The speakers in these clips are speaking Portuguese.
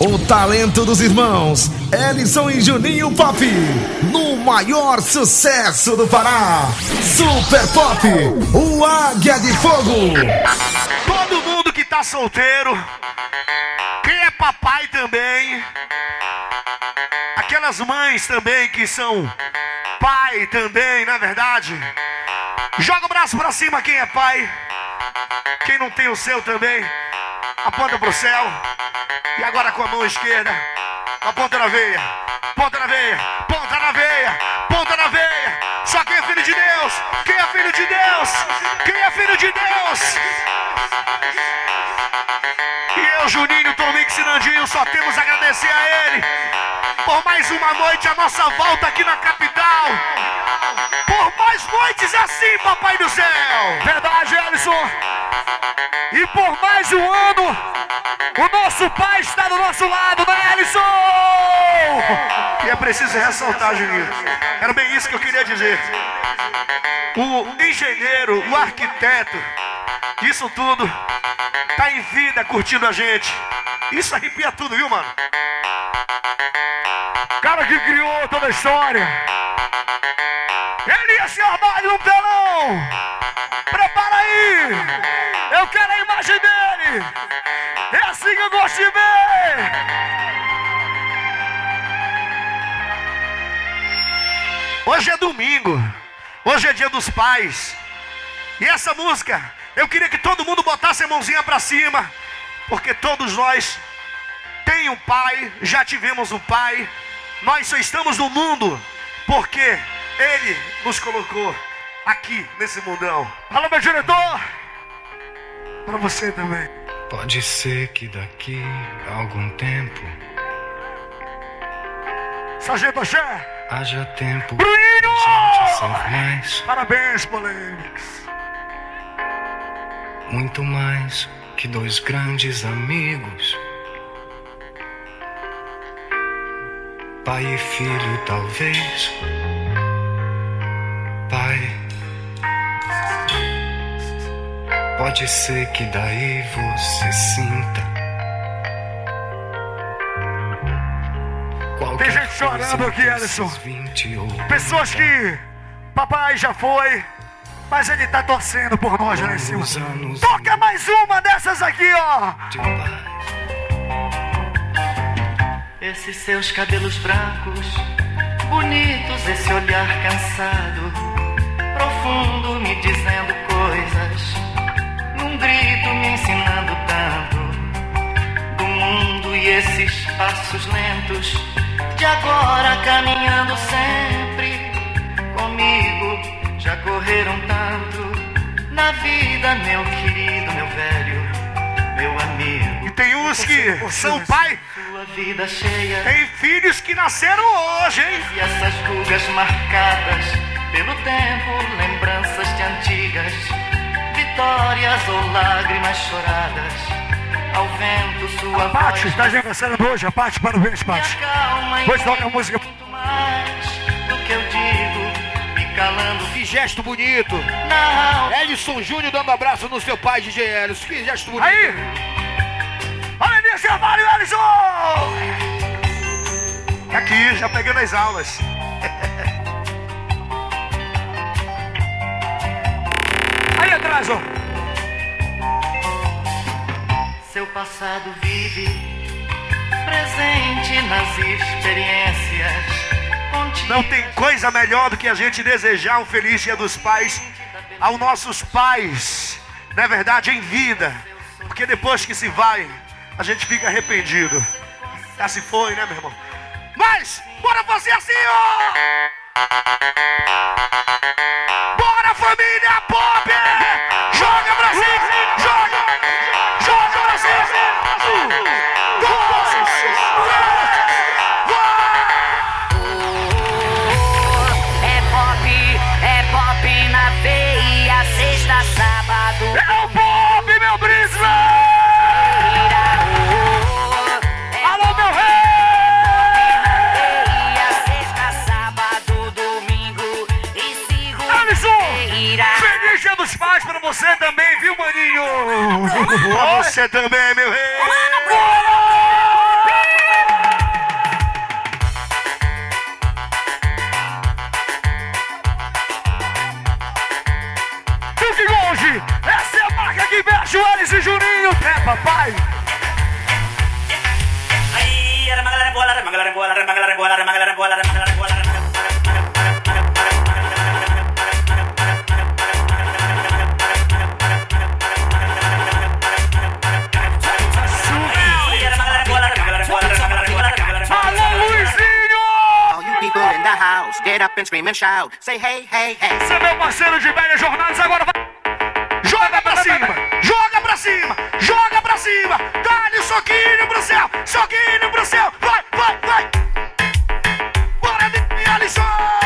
O talento dos irmãos Ellison e Juninho Pop, no maior sucesso do Pará, Super Pop, o Águia de Fogo. Todo mundo que tá solteiro, quem é papai também, aquelas mães também que são pai também, na verdade, joga o braço pra cima quem é pai. Quem não tem o seu também, aponta pro céu. E agora com a mão esquerda, aponta na veia, ponta na veia, ponta na veia, ponta na veia. Só quem é filho de Deus, quem é filho de Deus, quem é filho de Deus. E eu, Juninho, Tomix e Nandinho, só temos a agradecer a ele por mais uma noite, a nossa volta aqui na capital. Por mais noites assim, papai do céu. Verdade, Ellison. E por mais um ano, o nosso pai está do nosso lado, né, Ellison? E é preciso ressaltar, Juninho, era bem isso que eu queria dizer. O engenheiro, o arquiteto, isso tudo tá em vida curtindo a gente. Isso arrepia tudo, viu, mano? Cara que criou toda a história. Ele ia se armar no telão. Prepara aí. Eu quero a imagem dele. É assim que eu gosto de ver. Hoje é domingo. Hoje é dia dos pais. E essa música, eu queria que todo mundo botasse a mãozinha pra cima. Porque todos nós tem um pai, já tivemos um pai. Nós só estamos no mundo porque ele nos colocou aqui nesse mundão. Alô, meu diretor. Pra você também. Pode ser que daqui a algum tempo Sargento Axé. haja tempo Bruninho! pra gente ser mais, Parabéns, polêmicos. muito mais que dois grandes amigos. Pai e filho, talvez. Pai, pode ser que daí você sinta Tem gente chorando aqui, Ellison. Pessoas que papai já foi, mas ele tá torcendo por nós lá em cima. Toca mais uma dessas aqui, ó. Esses seus cabelos brancos, bonitos, esse olhar cansado, profundo, me dizendo coisas, num grito me ensinando tanto do mundo, e esses passos lentos de agora caminhando sempre comigo, já correram tanto na vida, meu querido, meu velho, meu amigo. E tem uns que são pai, Sua vida cheia, tem filhos que nasceram hoje, hein? e essas rugas marcadas pelo tempo, lembranças de antigas vitórias ou lágrimas choradas ao vento, sua Paty, voz tá aniversariando hoje, a Paty, parabéns, me Paty. acalma e Hoje toca a música. muito mais do que eu digo, me calando Que gesto bonito. na alma. Ellison Júnior dando abraço no seu pai, DJ Ellison. Que gesto bonito. Aí! Olha ali, Carvalho, Ellison! Aqui, já pegando as aulas. Aí atrás, ó. Seu passado vive presente nas experiências. Não tem coisa melhor do que a gente desejar um feliz Dia dos Pais aos nossos pais, não é verdade, em vida. Porque depois que se vai, a gente fica arrependido. Já se foi, né, meu irmão? Mas, bora fazer assim, ó! Bora, família Pop! Joga pra cima! Joga! Joga pra cima! 2, 1, É pop na veia, sexta, sábado. É o Pop, meu príncipe! Alô, meu rei! Veia, sexta, sábado, domingo e segunda. Ellison! Feliz Dia dos Pais pra você também, viu, maninho? pra você também, meu rei! Bora! Get up and scream and shout. Say hey, hey, hey. Você é meu parceiro de velhas jornadas, agora vai. Joga pra cima, joga pra cima, joga pra cima. Dá-lhe soquinho pro céu, soquinho pro céu. Vai, vai, vai. Bora de Alisson.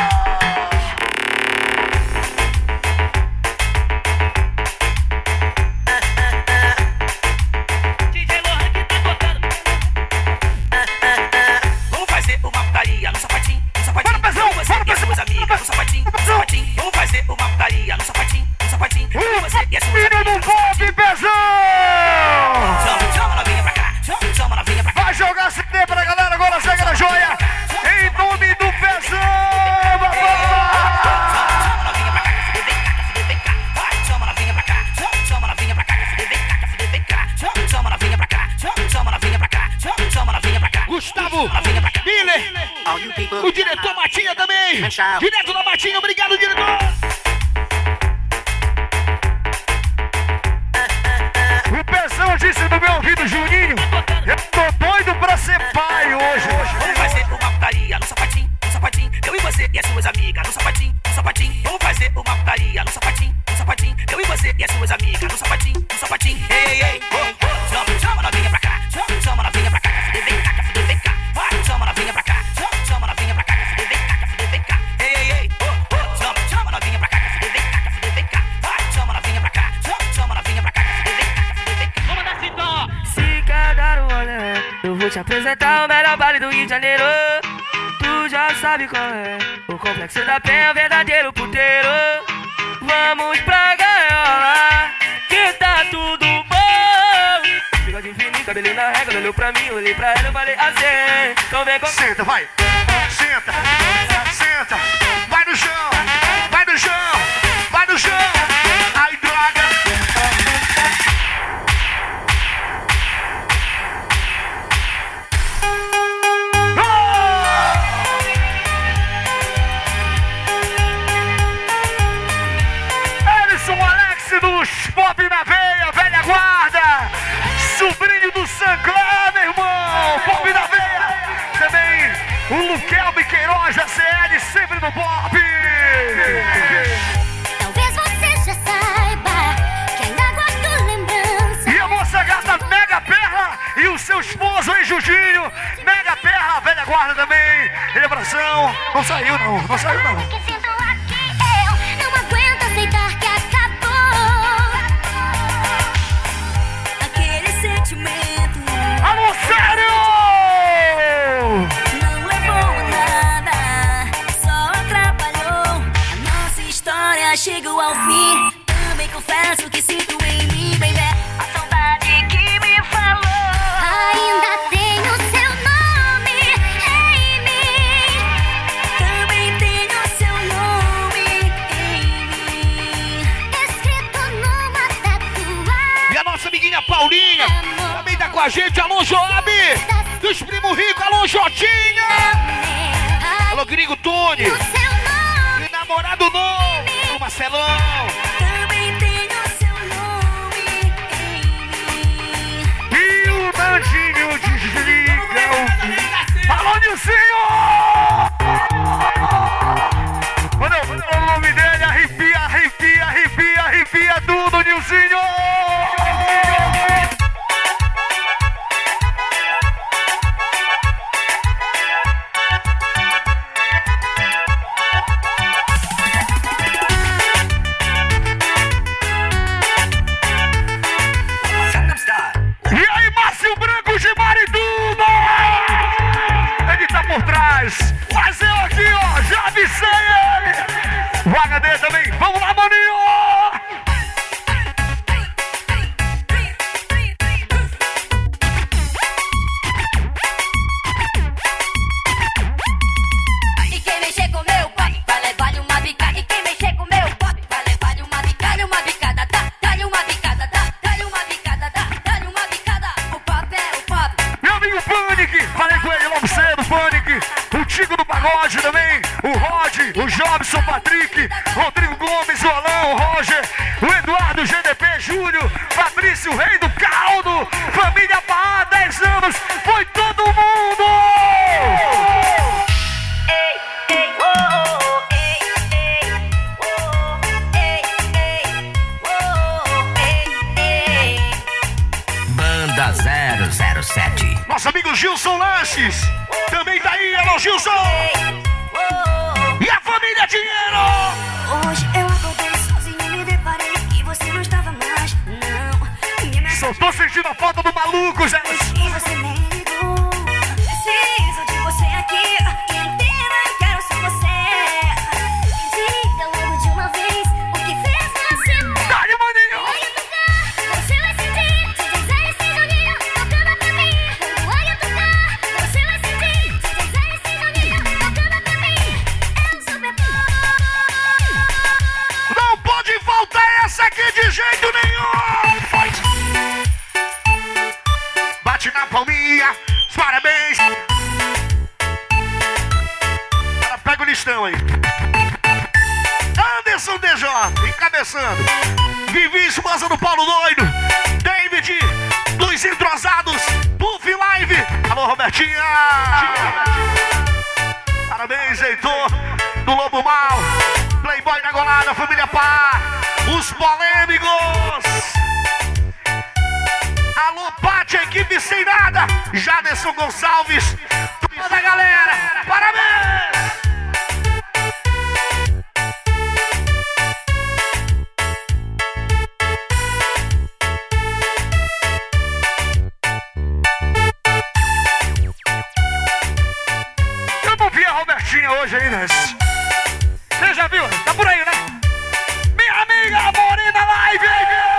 DJ Lohan que tá tocando. Vamos fazer uma putaria no sapatinho. Bora, Pezão, Você e as suas amigas no sapatinho, no sapatinho. Vamos fazer uma putaria no sapatinho, no sapatinho. Você e as suas Filho do amigas. pop, Pezão. Chama novinha pra cá, chama novinha pra cá. Vai jogar CD pra galera, agora segue na joia. Em nome do Pezão, Chama novinha pra cá, vem cá, vai. Chama novinha pra cá, chama novinha pra cá, vem cá. Chama novinha pra cá, chama novinha pra cá, chama novinha pra cá. Gustavo Novinha pra cá. Miller, All you people. o diretor Matinha também. Direto da Matinha, obrigado, diretor. o Pezão disse no meu ouvido, Juninho, eu tô doido pra ser pai hoje. Vamos fazer uma putaria no sapatinho, no sapatinho. Eu e você e as suas amigas no sapatinho, no sapatinho. Vamos fazer uma putaria no sapatinho, no sapatinho. Eu e você e as suas amigas no sapatinho, no sapatinho. Ei, ei, ei. Chama novinha pra cá, chama novinha pra cá. Vem cá, vai. Chama novinha pra cá, chama novinha pra cá. Vem cá, ei, ei, ei. Chama novinha pra cá. Vem cá, vai. Chama novinha pra cá, chama novinha pra cá. Vem cá. Vamos dar citó. Se quer dar um olé, eu vou te apresentar o melhor baile do Rio de Janeiro. Tu já sabe qual é, o Complexo da Penha, o verdadeiro puteiro. Vamos pra gaiola, que tá tudo bom. Bigode fininho, cabelinho na régua, olhou pra mim, olhei pra ela, eu falei assim. Então vem com... Senta, vai. Senta, senta. Vai no chão, vai no chão, vai no chão. Ai, droga. Ellison Alex dos Pop na Veia, velha guarda. Sobrinho do Sancler, meu irmão. Pop na Veia. Também o Luquelme Queiroz da CL, sempre no Pop. Talvez você já saiba que ainda guardo lembrança. E a moça gata Mega Perla e o seu esposo aí, Jujinho. Mega Perla, velha guarda também. Ele abração. Não saiu não, não saiu não. Que sinto aqui, eu não aguento aceitar que acabou aquele sentimento. Alô, sério! Não levou a nada, só atrapalhou. A nossa história chegou ao fim. Também confesso que sinto em mim, baby, a saudade que me falou. Ainda tenho seu nome em mim. Também tenho seu nome em mim, escrito numa tatuagem. E a nossa amiguinha Paulinha também tá com a gente. Alô, Joab, dos Primo Rico. Alô, Jotinha. Alô, Gringo Tony. O seu nome E namorado novo, o Marcelão. também tenho seu nome em mim. E o Nandinho desliga o... Alô, Nilcinho! Quando eu falo o nome dele, arrepia, arrepia, arrepia, arrepia tudo, Nilcinho! E aí, Márcio Branco de Marituba! Ele tá por trás, mas eu aqui, ó, já avisei ele! O HD também, vamos lá, maninho! E quem mexer com meu pop, vai levar-lhe uma bicada. E quem mexer com meu pop, vai levar-lhe uma bicada. Uma bicada, dá-lhe uma bicada, dá-lhe uma bicada, dá-lhe uma bicada. O pop é o pop. Meu amigo Panic, falei com ele logo cedo, Panic. O Tico pagode também, o Rod, o Jobson, Patrick, Rodrigo Gomes, o Alão, o Roger, o Eduardo, GDP, Júlio, Fabrício, Rei do Caldo, família Pá, 10 anos, foi todo mundo! Banda 007. Nosso amigo Gilson Lanches, também tá aí, alô Gilson! E a família Dinheiro! Hoje eu acordei sozinho e me deparei que você não estava mais, não. Só tô sentindo a falta do maluco, Zé! E você me ligou. Preciso de você aqui. Inteira, quero ser você. Diga logo de uma vez o que fez você mudar. Dá-lhe, maninho! Você vai sentir, se dizer esse Juninho tocando pra mim. Olha tocar, você vai sentir, se dizer esse Juninho tocando pra mim. É um super pop. Não pode faltar essa aqui de jeito nenhum! Bate na palminha, parabéns! Ela pega o listão aí. Anderson DJ, encabeçando. Vivi, esposa do Paulo Doido. David, dos Entrosados. Puff Live. Alô, Robertinha. Parabéns, Heitor, do Lobo Mal. Playboy da Golada, família Pá. Os polêmicos. Alô, Pati, equipe sem nada. Jaderson Gonçalves. Toda a galera. Parabéns. Eu não vi a Robertinha hoje ainda. Você já viu? Tá por aí, né? Minha amiga Morena Live.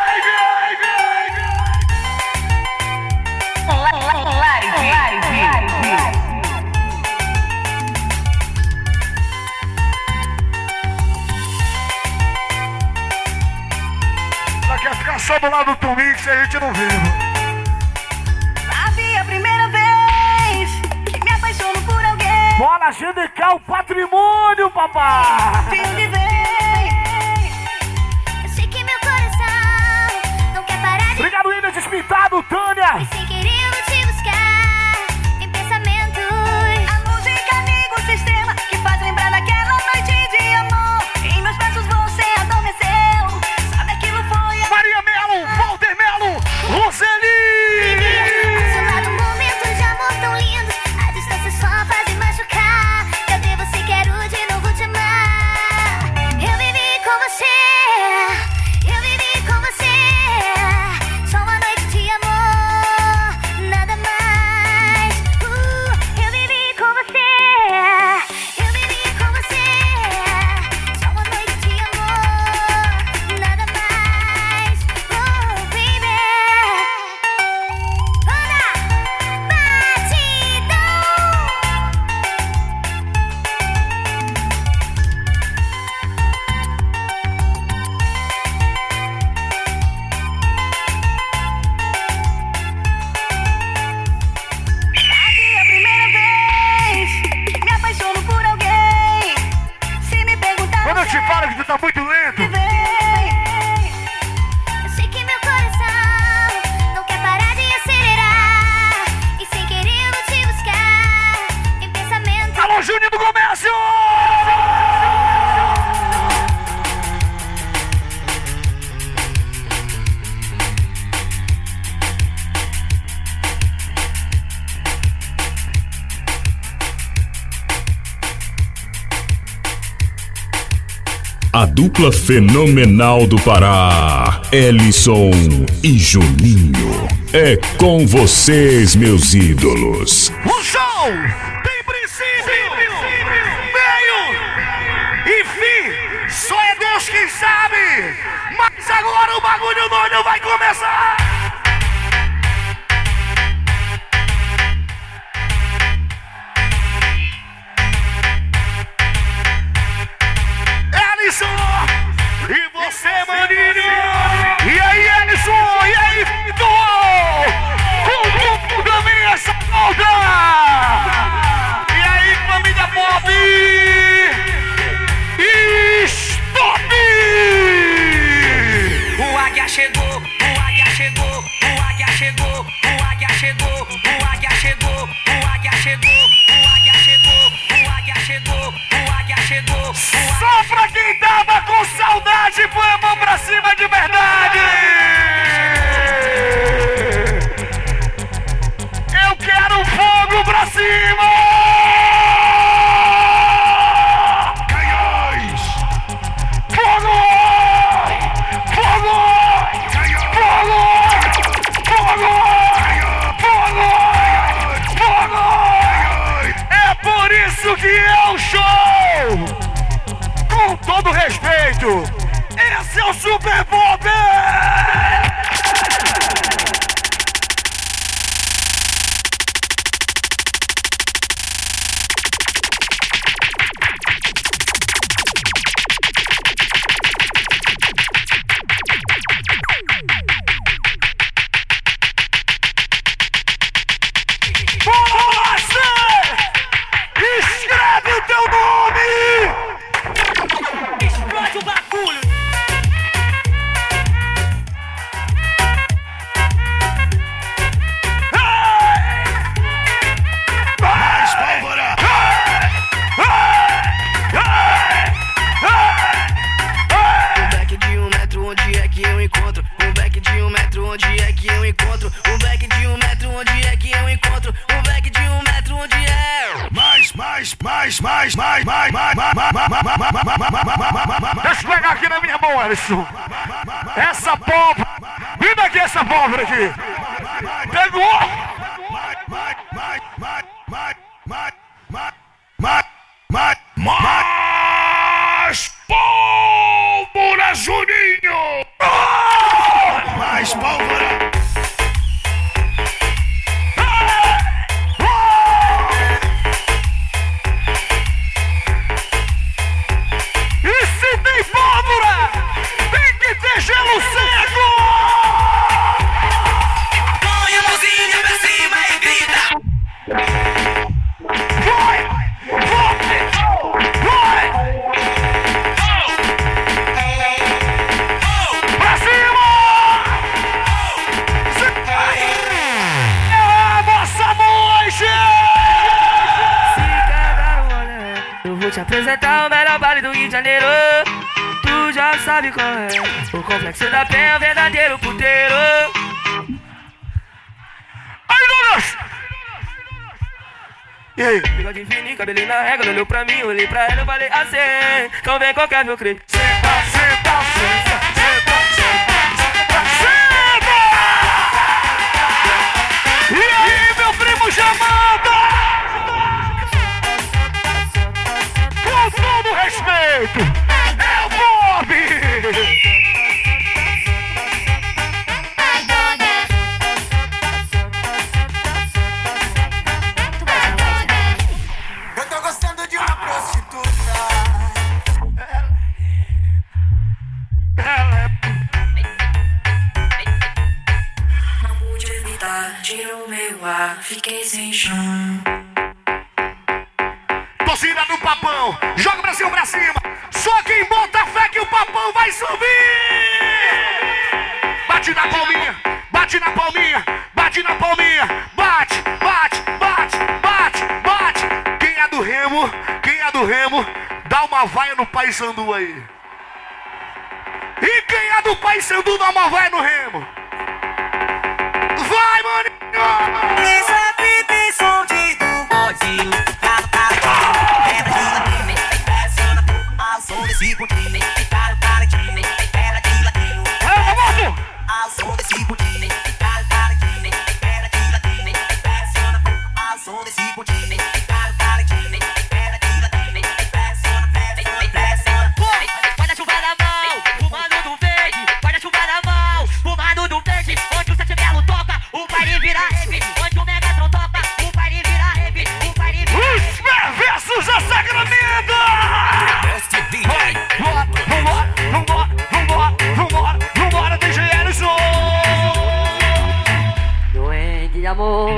Ela quer ficar só do lado do Tumix e a gente não vê. Sabe a primeira vez que me apaixono por alguém. Bora GDK, o patrimônio, papai! De onde vem? Eu sei que meu coração não quer parar de... Obrigado, William Despintado, Tânia! E sem querer eu vou te buscar em pensamentos. A música, amigo, o sistema que faz lembrar daquela noite de amor. Em meus braços você adormeceu. Sabe aquilo foi a... Maria Melo, Walter Melo, Roseli! Ao seu lado, momentos de amor tão lindos. A distância só faz me machucar. Cadê você? Quero de novo te amar. Eu vivi com você. Eu vivi com você. Só uma noite de amor, nada mais. Eu vivi com você. Eu vivi com você. Só uma noite de amor, nada mais. Baby. Banda Batidão. Sabe a primeira vez que me apaixono por alguém. Se me perguntar Quando eu te falo que tu tá muito lento, eu sei que meu coração não quer parar de acelerar. E sem querer eu vou te buscar em pensamento. alô, Juninho do Comércio! A dupla fenomenal do Pará, Ellison e Juninho. É com vocês, meus ídolos. O show tem princípio, meio e fim. Só é Deus quem sabe. Mas agora o bagulho doido vai começar. Ellison, e você, maninho? E aí, Ellison? E aí, Vitor? Com também essa volta! E aí, família Bob? cima! Canhões! Fogo! Fogo! Fogo! Fogo! Fogo! Fogo! É por isso que é o show! Com todo respeito, esse é o Super Pop! Escreve o teu nome! Explode o bagulho! Mais pólvora! Um back de 1 metro, onde é que eu encontro? Um back de 1 metro, onde é que eu encontro? Um back de 1 metro, onde é que eu encontro? Um back de 1 metro, onde é? Mais! Deixa eu pegar aqui na minha mão, Alisson. Essa pólvora. Vem daqui essa pólvora aqui. Pegou! Mais pólvora, Juninho! Mais pólvora! E se tem pólvora, tem que ter gelo seco! Põe a mãozinha pra cima e grita! Vai! Pra cima! É a nossa noite! Se cada olhar, eu vou te apresentar o melhor baile do Rio de Janeiro. Tu já sabe qual é. O complexo da penha é o verdadeiro puteiro. Aí, Douglas! E aí? Bigode fininho, cabelinho na régua, ela olhou pra mim, eu olhei pra ela, eu falei assim. Então vem qualquer meu creio. Senta, senta, senta, senta, senta, senta! E aí, meu primo Jamanta? Com todo respeito, é o Bob! Eu tô gostando de uma prostituta. Não pude evitar, tirou meu ar, fiquei sem chão. Torcida do Papão, joga o Brasil pra cima. Só quem bota fé que o Papão vai subir. Bate na palminha, bate na palminha, bate na palminha. Bate, bate, bate, bate, bate. Quem é do Remo, dá uma vaia no Paysandu aí. E quem é do Paysandu, dá uma vaia no Remo. Vai, maninho! Quem sabe tem som de do bodinho. Ao som desse putinho, cara de era de ladinho. Ao som desse putinho, cara de era de ladinho. Ao som desse putinho, cara de era de ladinho. Guarda-chuva na mão, fumando do verde. Guarda-chuva na mão, fumando do verde. Onde o Sete Belo toca, o baile vira rave. Onde o Megatron toca, o baile vira rave. O baile vira rave. Os perversos a Sacramento! Vambora, DJ Ellison! Doente de amor.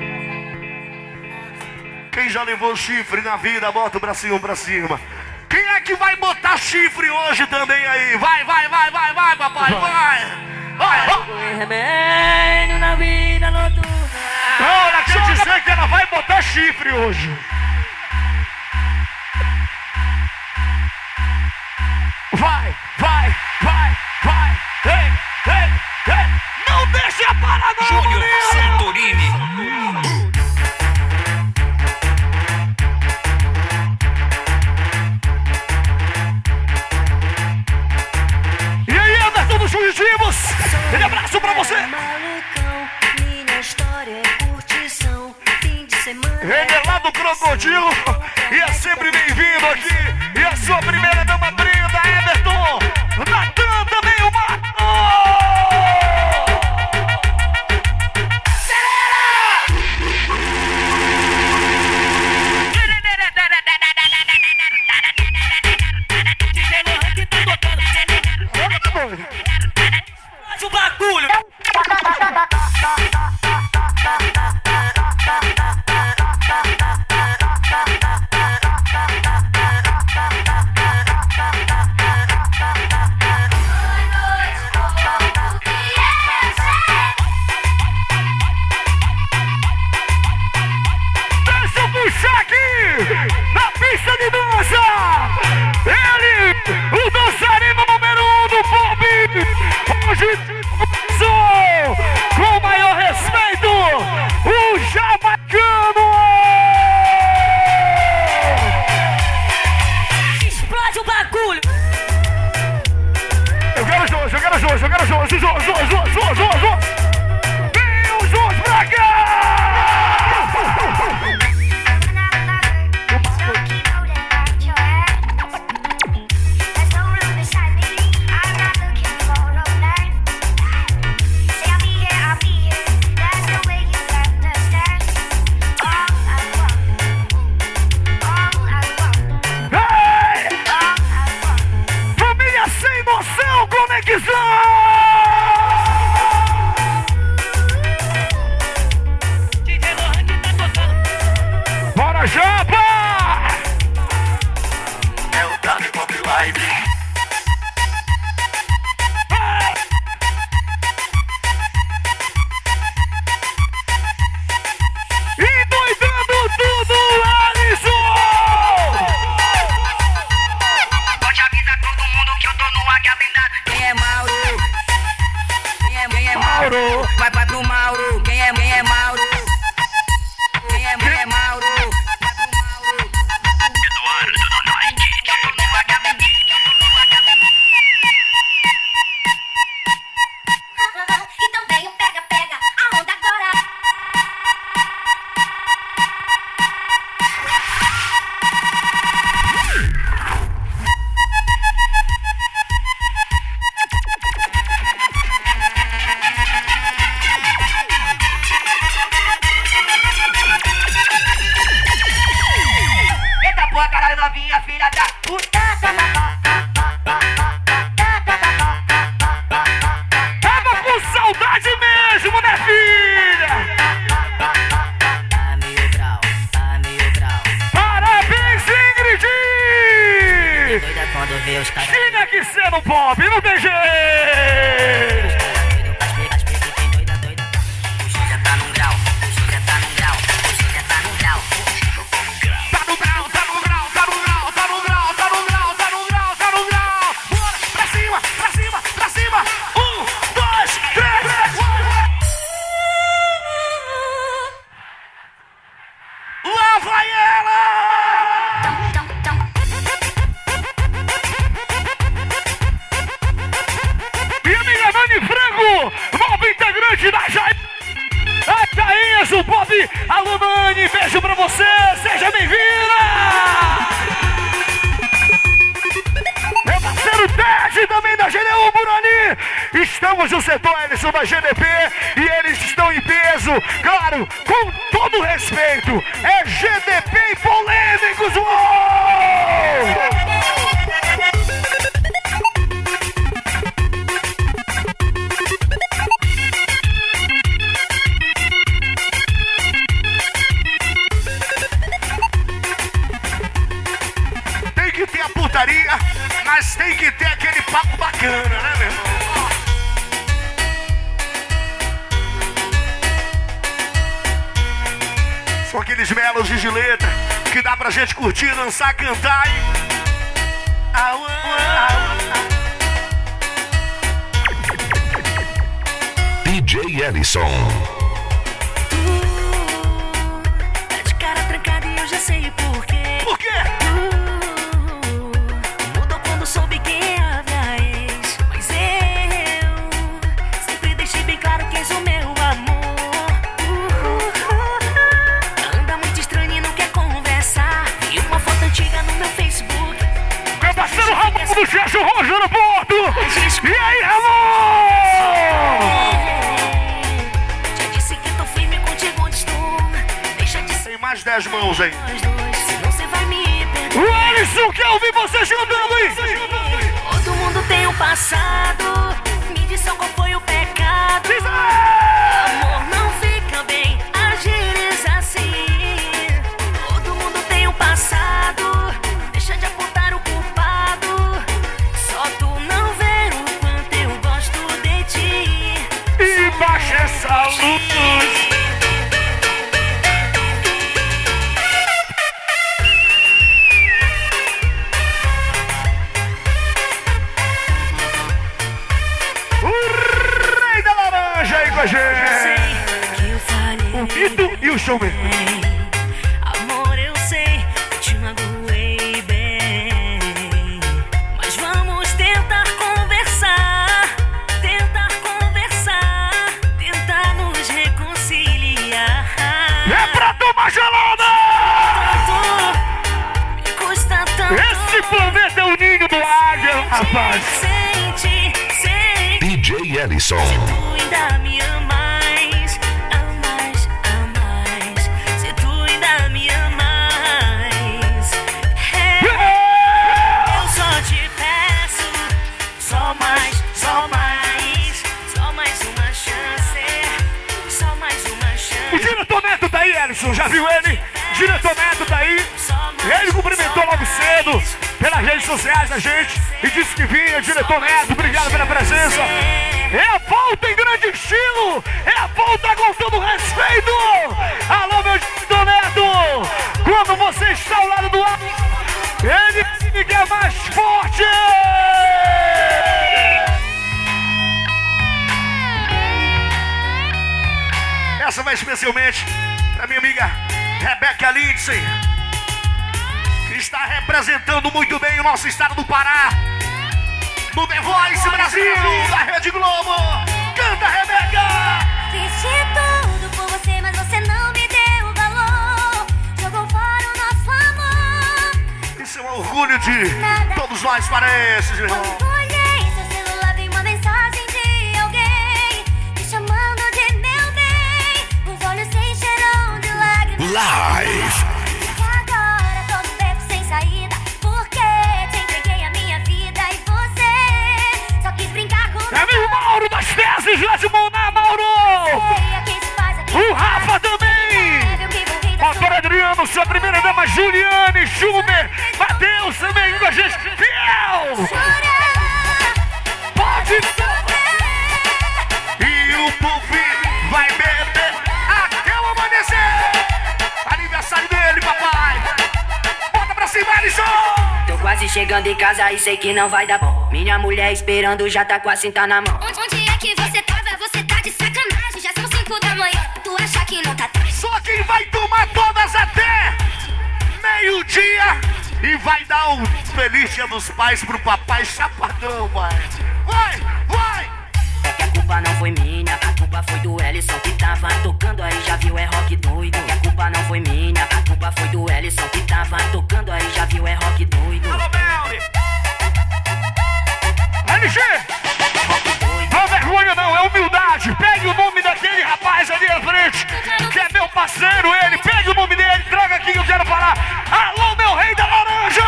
Quem já levou chifre na vida, bota o bracinho pra cima. Quem é que vai botar chifre hoje também aí? Vai, papai, vai! Põe remédio na vida noturna. Ela quer dizer que ela vai botar chifre hoje. Vai! Ei! Não deixa parar não, Júnior menino! Santorini. Renelado Crocodilo, e é sempre bem-vindo aqui. E a sua primeira dama brinda, Everton, Natan também, o Marco. Faz o bagulho. Deixa eu puxar aqui na pista de dança. Ele, o dançarino número 1 do pop. Hoje sou, com o maior respeito, o Jamaicano. Explode o bagulho. Eu quero os dois. Vem os dois pra cá. Bora, Japa! É o W Pop Live. E doidando tudo, Alisson! Pode avisar todo mundo que eu tô no águia blindada. Quem é Mauro? Quem é Mauro? Vai pro Mauro. Quem é Mauro? Quem é Mauro? Vai pro Mauro. Eduardo do Nike. Eu tô no águia blindada. Então venho, pega a onda agora. Eita porra, caralho, novinha, filha da puta. Tava com saudade mesmo, né, filha? Tá meio grau. Parabéns, Ingrid! Doida quando vê os caras. Tinha que ser no pop, não tem jeito! O show já tá num grau. Bora, pra cima! 1, 2, 3! Lá vai ela! Minha amiga Dani Franco, nova integrante da Jair. A Jainhas do Pop, alô Dani, beijo pra você, seja bem-vinda! Meu parceiro Ted, também da GDU Burani. Estamos no setor Ellison da GDP e eles estão em peso, claro, com todo respeito. É GDP e Polêmicos! Uou! Tem que ter a putaria, mas tem que ter aquele papo bacana, né, meu irmão? São aqueles melos de letra que dá pra gente curtir, dançar, cantar e... DJ Ellison. Tá de cara trancada e eu já sei por quê. Por quê? Mudou quando soube quem é a minha ex. Mas eu sempre deixei bem claro que és o meu amor. Anda E aí, Ramon? Já disse que tô firme contigo onde estou. Deixa de ser Tem mais 10 mãos aí. nós dois, senão você vai me perder. O Alisson, quer ouvir vocês cantando aí? Todo mundo tem um passado. Me diz só qual foi o pecado. Diz aí! Amor, não fica bem agires assim. Todo mundo tem um passado. Deixa de apontar o culpado. Só tu não vê o quanto eu gosto de ti. E baixa essa luz. O rei da laranja aí com a gente. Sei que eu falhei. O mito e o showman. Amor, eu sei que te magoei bem. Mas vamos tentar conversar. Tentar conversar. Tentar nos reconciliar. É pra tomar gelada! Tanto, me custa tanto. Esse planeta é o ninho do águia, rapaz. Sente, sente. DJ Ellison. Se tu ainda me amas, amas, amas. Se tu ainda me amas, eu só te peço, só mais, só mais, só mais uma chance, só mais uma O chance. diretor Neto tá aí, Ellison, já viu ele? Diretor Neto tá aí. Ele cumprimentou logo cedo pelas redes sociais da gente e disse que vinha. Diretor Neto, obrigado pela presença. É a volta em grande estilo. É a volta com todo respeito. Alô, meu diretor Neto. Quando você está ao lado do ar, ele que é mais forte. Essa vai especialmente pra minha amiga Rebeca Lindsay, que está representando muito bem o nosso estado do Pará no The Voice Brasil da Rede Globo. Canta, Rebeca! Fiz de tudo por você, mas você não me deu valor. Jogou fora o nosso amor. Isso é um orgulho de todos nós pareces, meu irmão. Quando olhei seu celular, vi uma mensagem de alguém me chamando de meu bem. Os olhos se encheram de lágrimas. Live. Agora tô no beco sem saída, porque te entreguei a minha vida e você só quis brincar comigo. É amigo Mauro das teses, lá de Moná, Mauro. O Rafa também. Pastor Adriano, sua primeira dama Juliane, Schumer, Matheus também com a gente, fiel. Pode E o Puff vai beber até o amanhecer. Aniversário dele, papai. Bota pra cima, Alisson. Tô quase chegando em casa e sei que não vai dar bom. Minha mulher esperando já tá com a cinta na mão. Onde é que você tava? Você tá de sacanagem. Já são 5 da manhã. Tu acha que não tá tarde? Só quem vai tomar todas até meio-dia e vai dar um feliz dia dos pais pro papai chapadão, vai. Vai, vai. É que a culpa não foi minha, a culpa foi do Ellison que tava tocando aí, já viu, é rock doido. É que a culpa não foi minha, a culpa foi do Ellison que tava tocando aí, já viu, é rock doido. Alô, Belly. LG! Não é vergonha não, é humildade. Pegue o nome daquele rapaz ali à frente, que é meu parceiro, ele. Pegue o nome dele, traga aqui que eu quero falar. Alô, meu rei da laranja!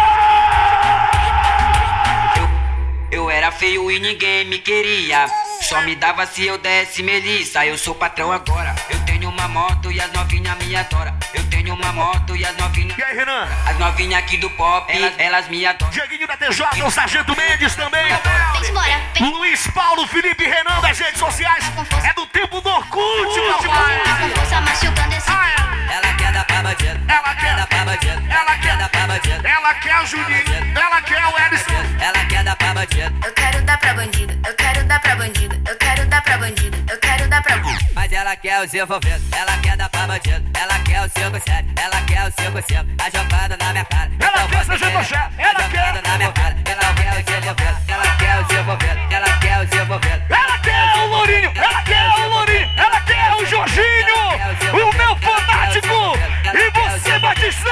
Eu era feio e ninguém me queria. Só me dava se eu desse melissa. Eu sou patrão agora. Eu tenho uma moto e as novinhas me adoram. Eu tenho uma moto e as novinhas. E aí, Renan? As novinhas aqui do pop, elas me adoram. Dieguinho da TJ, o Sargento Mendes também. Vem embora. Luiz Paulo, Felipe Renan das redes sociais. É do tempo do Orkut, papai. Com força machucando esse. Ela quer dar pra bandido. Ela quer. dar pra bandido. Ela quer. dar pra bandido. Ela quer o Juninho. Ela quer o Ellison. Ela quer dar pra bandido. Eu quero dar pra bandido. Eu quero dar pra bandido. Eu quero dar pra bandido. Eu quero dar pra bandido. Mas ela quer o seu envolvido. Ela quer dar pra bandido. Ela quer o seu sério. Ela quer o seu conselho. A jogada na minha cara. Ela quer ser Getoché. Ela quer. Na minha cara. Ela quer o seu envolvido. Ela quer o seu envolvido. Ela quer o seu envolvido. Ela quer o Lourinho. Ela quer o Lourinho. Ela quer o Jorginho. O meu fanático. E você, Batistão.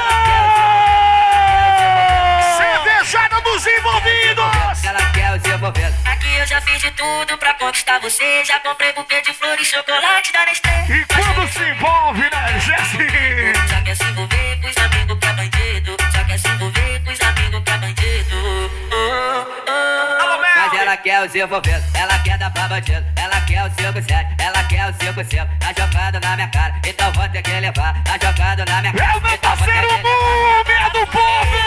Cervejada dos envolvidos. Ela quer o seu envolvido. Aqui já fiz de tudo pra conquistar você. Já comprei buquê de flores e chocolate da Nestlé. E quando se envolve, né? É assim. Já quer se envolver com os amigos que é bandido. Já quer se envolver com os amigos que é bandido. Mas ela quer o seu envolvido, ela quer dar pra bandido. Ela quer o 5-7, ela quer o 5-5. Tá jogando na minha cara, então vou ter que levar. Tá jogando na minha cara. É o meu parceiro Múmia do povo!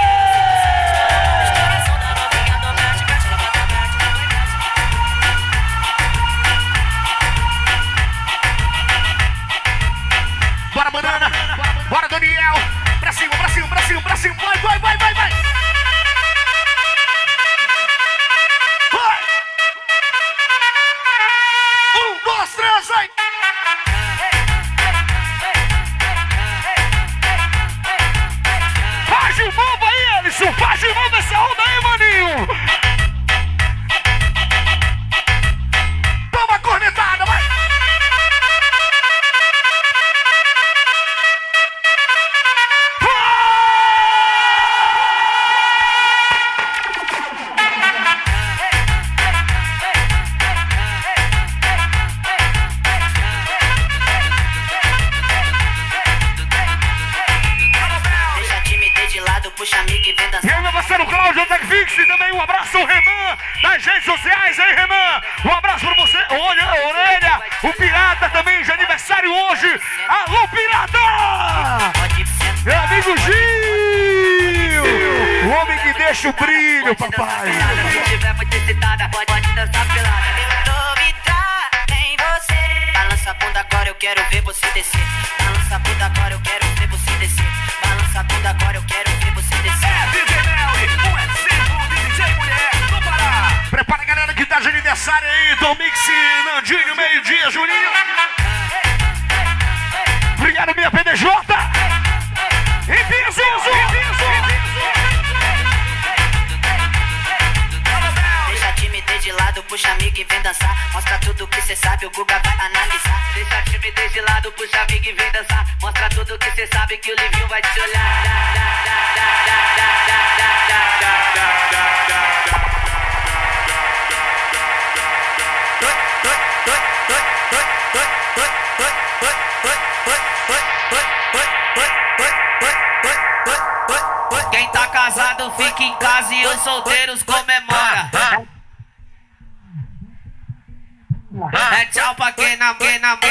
Bora, banana! Bora, Daniel! Pra cima, pra cima, pra cima, pra cima! Vai, vai, vai, vai, vai! Vai! 1, 2, 3, vai! Faz de novo aí, Alisson! Faz de novo essa onda aí, maninho! Toma a cornetada, vai! Puxa amigo e vem dançar. E aí, meu parceiro Cláudio Tecfix, e também um abraço ao Renan, das redes sociais, hein, Renan? Um abraço pra você, olha, orelha, o Pirata também de aniversário hoje. Alô, Pirata! Meu amigo Gil, o homem que deixa o brilho, papai. Se tiver muito excitada, pode dançar pelada. Eu tô vidrada em você. Balança a bunda agora, eu quero ver você descer. Balança a bunda agora, eu quero ver você descer. Balança a bunda agora, eu quero ver você descer. É DJ Melly, um exemplo de DJ mulher do Pará. Prepara a galera que tá de aniversário aí, Domix, Nandinho, meio-dia, Juninho. Obrigado, minha PDJ. E piso, Deixa a timidez de lado, puxa amigo e vem dançar. Mostra tudo que cê sabe, o Guga vai analisar. Deixa a timidez de lado, puxa amigo e vem dançar. Mostra tudo que cê sabe que o Livinho vai te olhar. Quem tá casado fica em casa e os solteiros comemora. É tchau pra quem namora.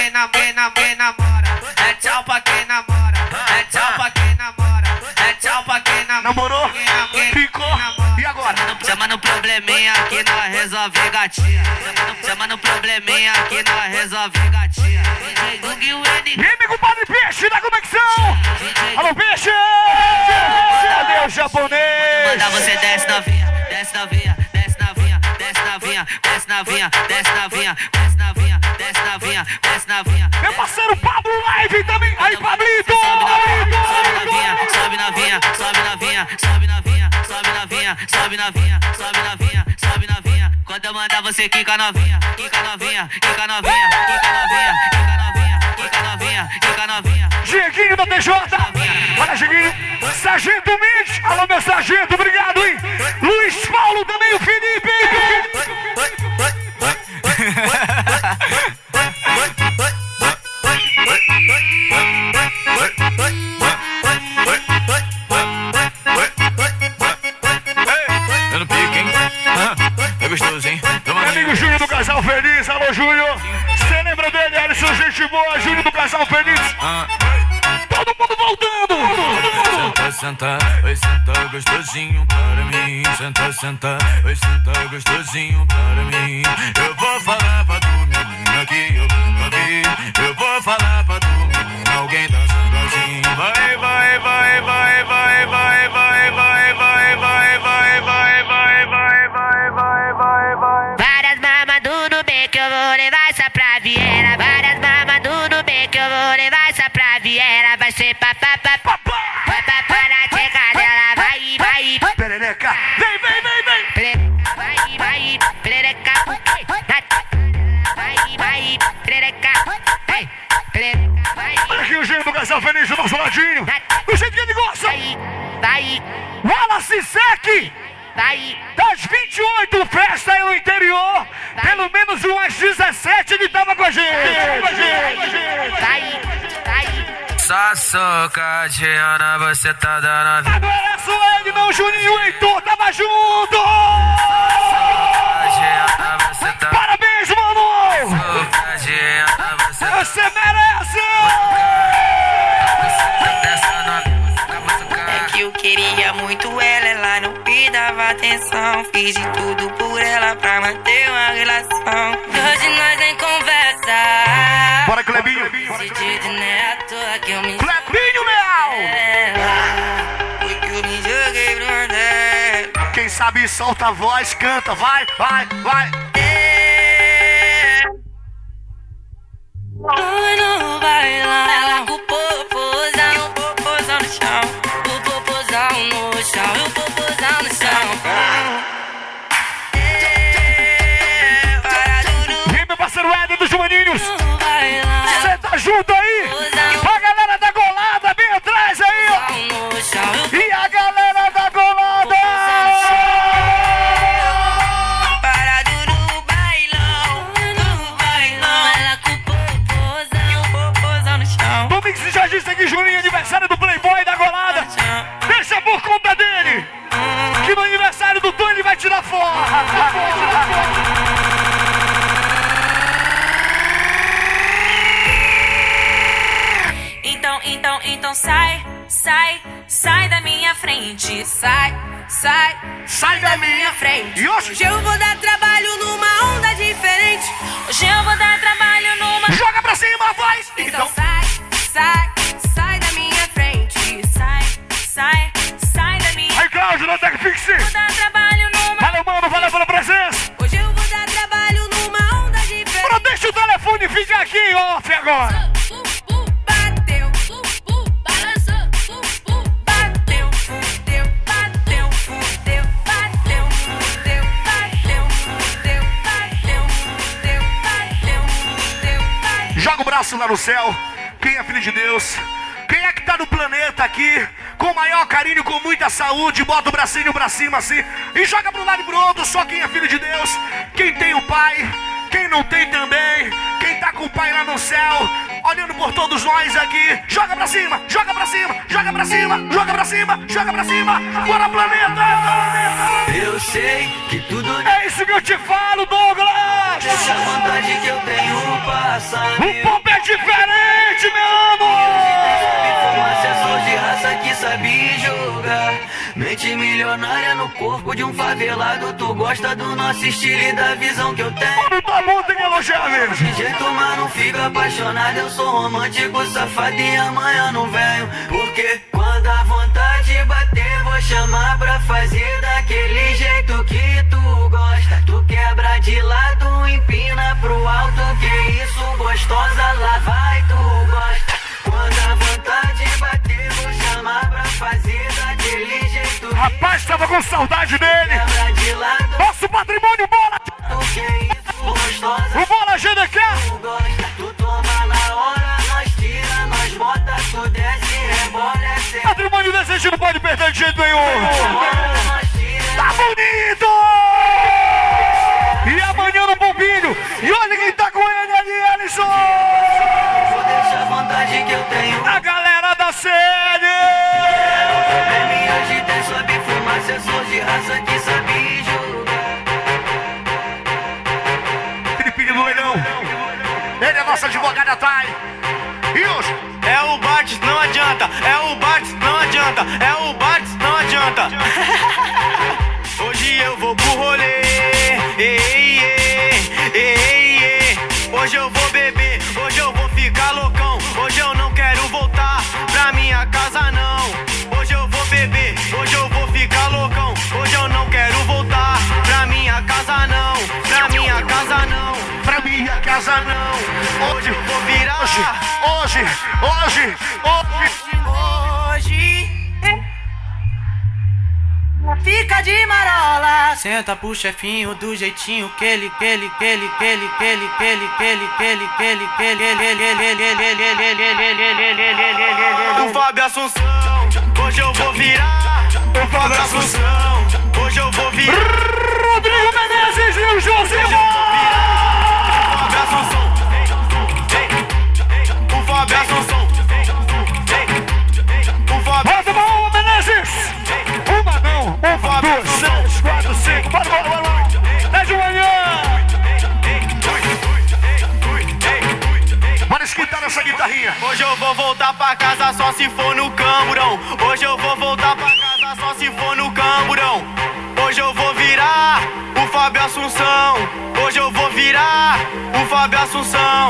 É tchau pra quem namora. É tchau pra quem namora. É tchau pra quem namora. Namorou? Ficou? E agora? Chama no probleminha que nós resolve gatinha. Chama no probleminha que nós resolve gatinha. DJ Gug e o N. E aí, meu compadre Peixe da conexão! Alô, Peixe! Cadê o japonês? Manda você desce novinha, desce novinha, desce novinha, desce novinha, desce novinha, desce novinha, desce novinha, desce novinha, desce novinha. Meu parceiro Pablo Live também! Aí, Pablito! Sobe novinha, sobe novinha, sobe novinha, sobe novinha, sobe novinha, sobe novinha, sobe novinha. Quando eu mandar você quica novinha, quica novinha, quica novinha, quica novinha, quica novinha, quica novinha, quica novinha. Dieguinho da TJ! Olha, Dieguinho! Sargento Mendes! Alô, meu sargento, obrigado, hein? Luiz Paulo também, o Felipe! Dando pique, hein? É gostoso, hein? Meu amigo Júnior do Casal Feliz, alô, Júnior! Você lembra dele, Alisson? Gente boa, Júnior do Casal Feliz! Todo mundo voltando! Senta, senta, oi, senta gostosinho para mim. Senta, senta, oi, senta gostosinho para mim. Eu vou falar pra tu, menina, que eu nunca vi. Eu vou falar pra tu, menina, alguém dançando assim. Vai, vai, vai, vai, vai, vai, vai, vai, vai, vai, vai, vai, vai, vai, vai, vai, vai, vai. Várias mamas no beco, eu vou levar essa pra Viena. Várias mamas no beco, eu vou levar essa pra Viena. Vai ser papá, papá, vai papá na tcheca dela. Vai, vai, perereca, vem, vem, vem, vem. Vai, vai, perereca, vai, vai, perereca, vai, perereca, vai. Olha aqui o Júnior do Casal Feliz do nosso ladinho. Do jeito que ele gosta. Vai, Wallace Sec. vai. Das 28 festas aí no interior, pelo menos umas 17 ele tava com a gente. Vai. Só socadinha, você tá dando. Agora é só ele, não, Juninho, o Heitor, tava junto. Parabéns, mano. Você merece. É que eu queria muito ela não me dava atenção. Fiz de tudo por ela pra manter uma relação. Hoje nós nem conversa. Bora, Clebinho. Decidido, né, à toa que eu me Clebinho, Leal. Foi que eu me joguei pro andar. Quem sabe solta a voz, canta, vai. Oi, no bailão. Ela com o popozão no chão. O popozão no chão. E o popozão no chão. Vem, meu parceiro Éder dos Maninhos. Você tá junto aí? A galera da Golada, bem atrás aí, ó. E a galera da Golada. Parado no bailão. Ela com o popozão no chão. Domingos e Jardim aqui, Juninho, aniversário do Playboy da Golada. Deixa por conta dele. Que no aniversário do Tony ele vai tirar fora. Então sai da minha frente. Sai da minha frente. E hoje eu vou dar trabalho numa onda diferente. Hoje eu vou dar trabalho numa. Joga pra cima, voz. Então sai da minha frente. Sai da minha. Aí, Cláudio, no Tech Fix. Vou dar trabalho numa. Valeu, mano, valeu pela presença. Hoje eu vou dar trabalho numa onda diferente. Não deixa o telefone ficar aqui em off agora. Joga o braço lá no céu. Quem é filho de Deus? Quem é que tá no planeta aqui com o maior carinho, com muita saúde? Bota o bracinho pra cima assim e joga pro lado e pro outro. Só quem é filho de Deus. Quem tem o pai, quem não tem também. Quem tá com o pai lá no céu, olhando por todos nós aqui. Joga pra cima, joga pra cima, joga pra cima, joga pra cima, joga pra cima. Bora, planeta! Eu sei que tudo é isso que eu te falo, Douglas! Essa vontade que eu tenho passa. O pop é diferente, meu amor! Sou de raça que sabe jogar. Mente milionária no corpo de um favelado. Tu gosta do nosso estilo e da visão que eu tenho. Não tá bom, tem que elogiar mesmo. De jeito, mas não fico apaixonado. Eu sou romântico, safado e amanhã não venho. Porque quando a vontade bater, vou chamar pra fazer daquele jeito que tu gosta. Tu quebra de lado, empina pro alto. Que isso, gostosa, lá vai, tu gosta. Quando a vontade bater, vou chamar pra fazer daquele jeito. Rapaz, tava com saudade dele. Nosso patrimônio, bola. O bola GDK. Tu toma na hora, nós tira, nós bota, tu desce, rebola. Patrimônio desse a gente não pode perder de jeito nenhum. Tá bonito. E amanhã no bombinho. E olha quem tá com ele ali, Alisson. Vou deixar a vontade que eu tenho. A galera da série. Minha gente é sob fumaça, eu sou de raça que sabe jogar. Felipe do Leilão. Ele é nosso advogado atrás. E hoje? É o Bart, não adianta. É o Bart, não adianta. É o Bart, não adianta. Hoje eu vou pro rolê. Hoje eu vou beber, hoje eu vou ficar loucão. Hoje eu não quero voltar pra minha casa não. Hoje eu vou beber, hoje eu vou ficar loucão. Hoje eu não quero voltar pra minha casa não. Pra minha casa não. Pra minha casa não. Hoje eu vou virar. Hoje. Fica de marola. Senta pro chefinho do jeitinho que ele. O Fábio Assunção, hoje eu vou virar. O Fábio Assunção, hoje eu vou virar. Rodrigo Menezes e o Josimar. Fábio Assunção. O Fábio Assunção. O Fábio Assunção. Rodrigo Menezes. Uma não, uma, duas, 6, 4, 5. Bora. 10 de manhã. Bora esquentar essa guitarrinha. Hoje eu vou voltar pra casa só se for no camburão. Hoje eu vou voltar pra casa só se for no camburão. Hoje eu vou virar o Fábio Assunção. Hoje eu vou virar o Fábio Assunção.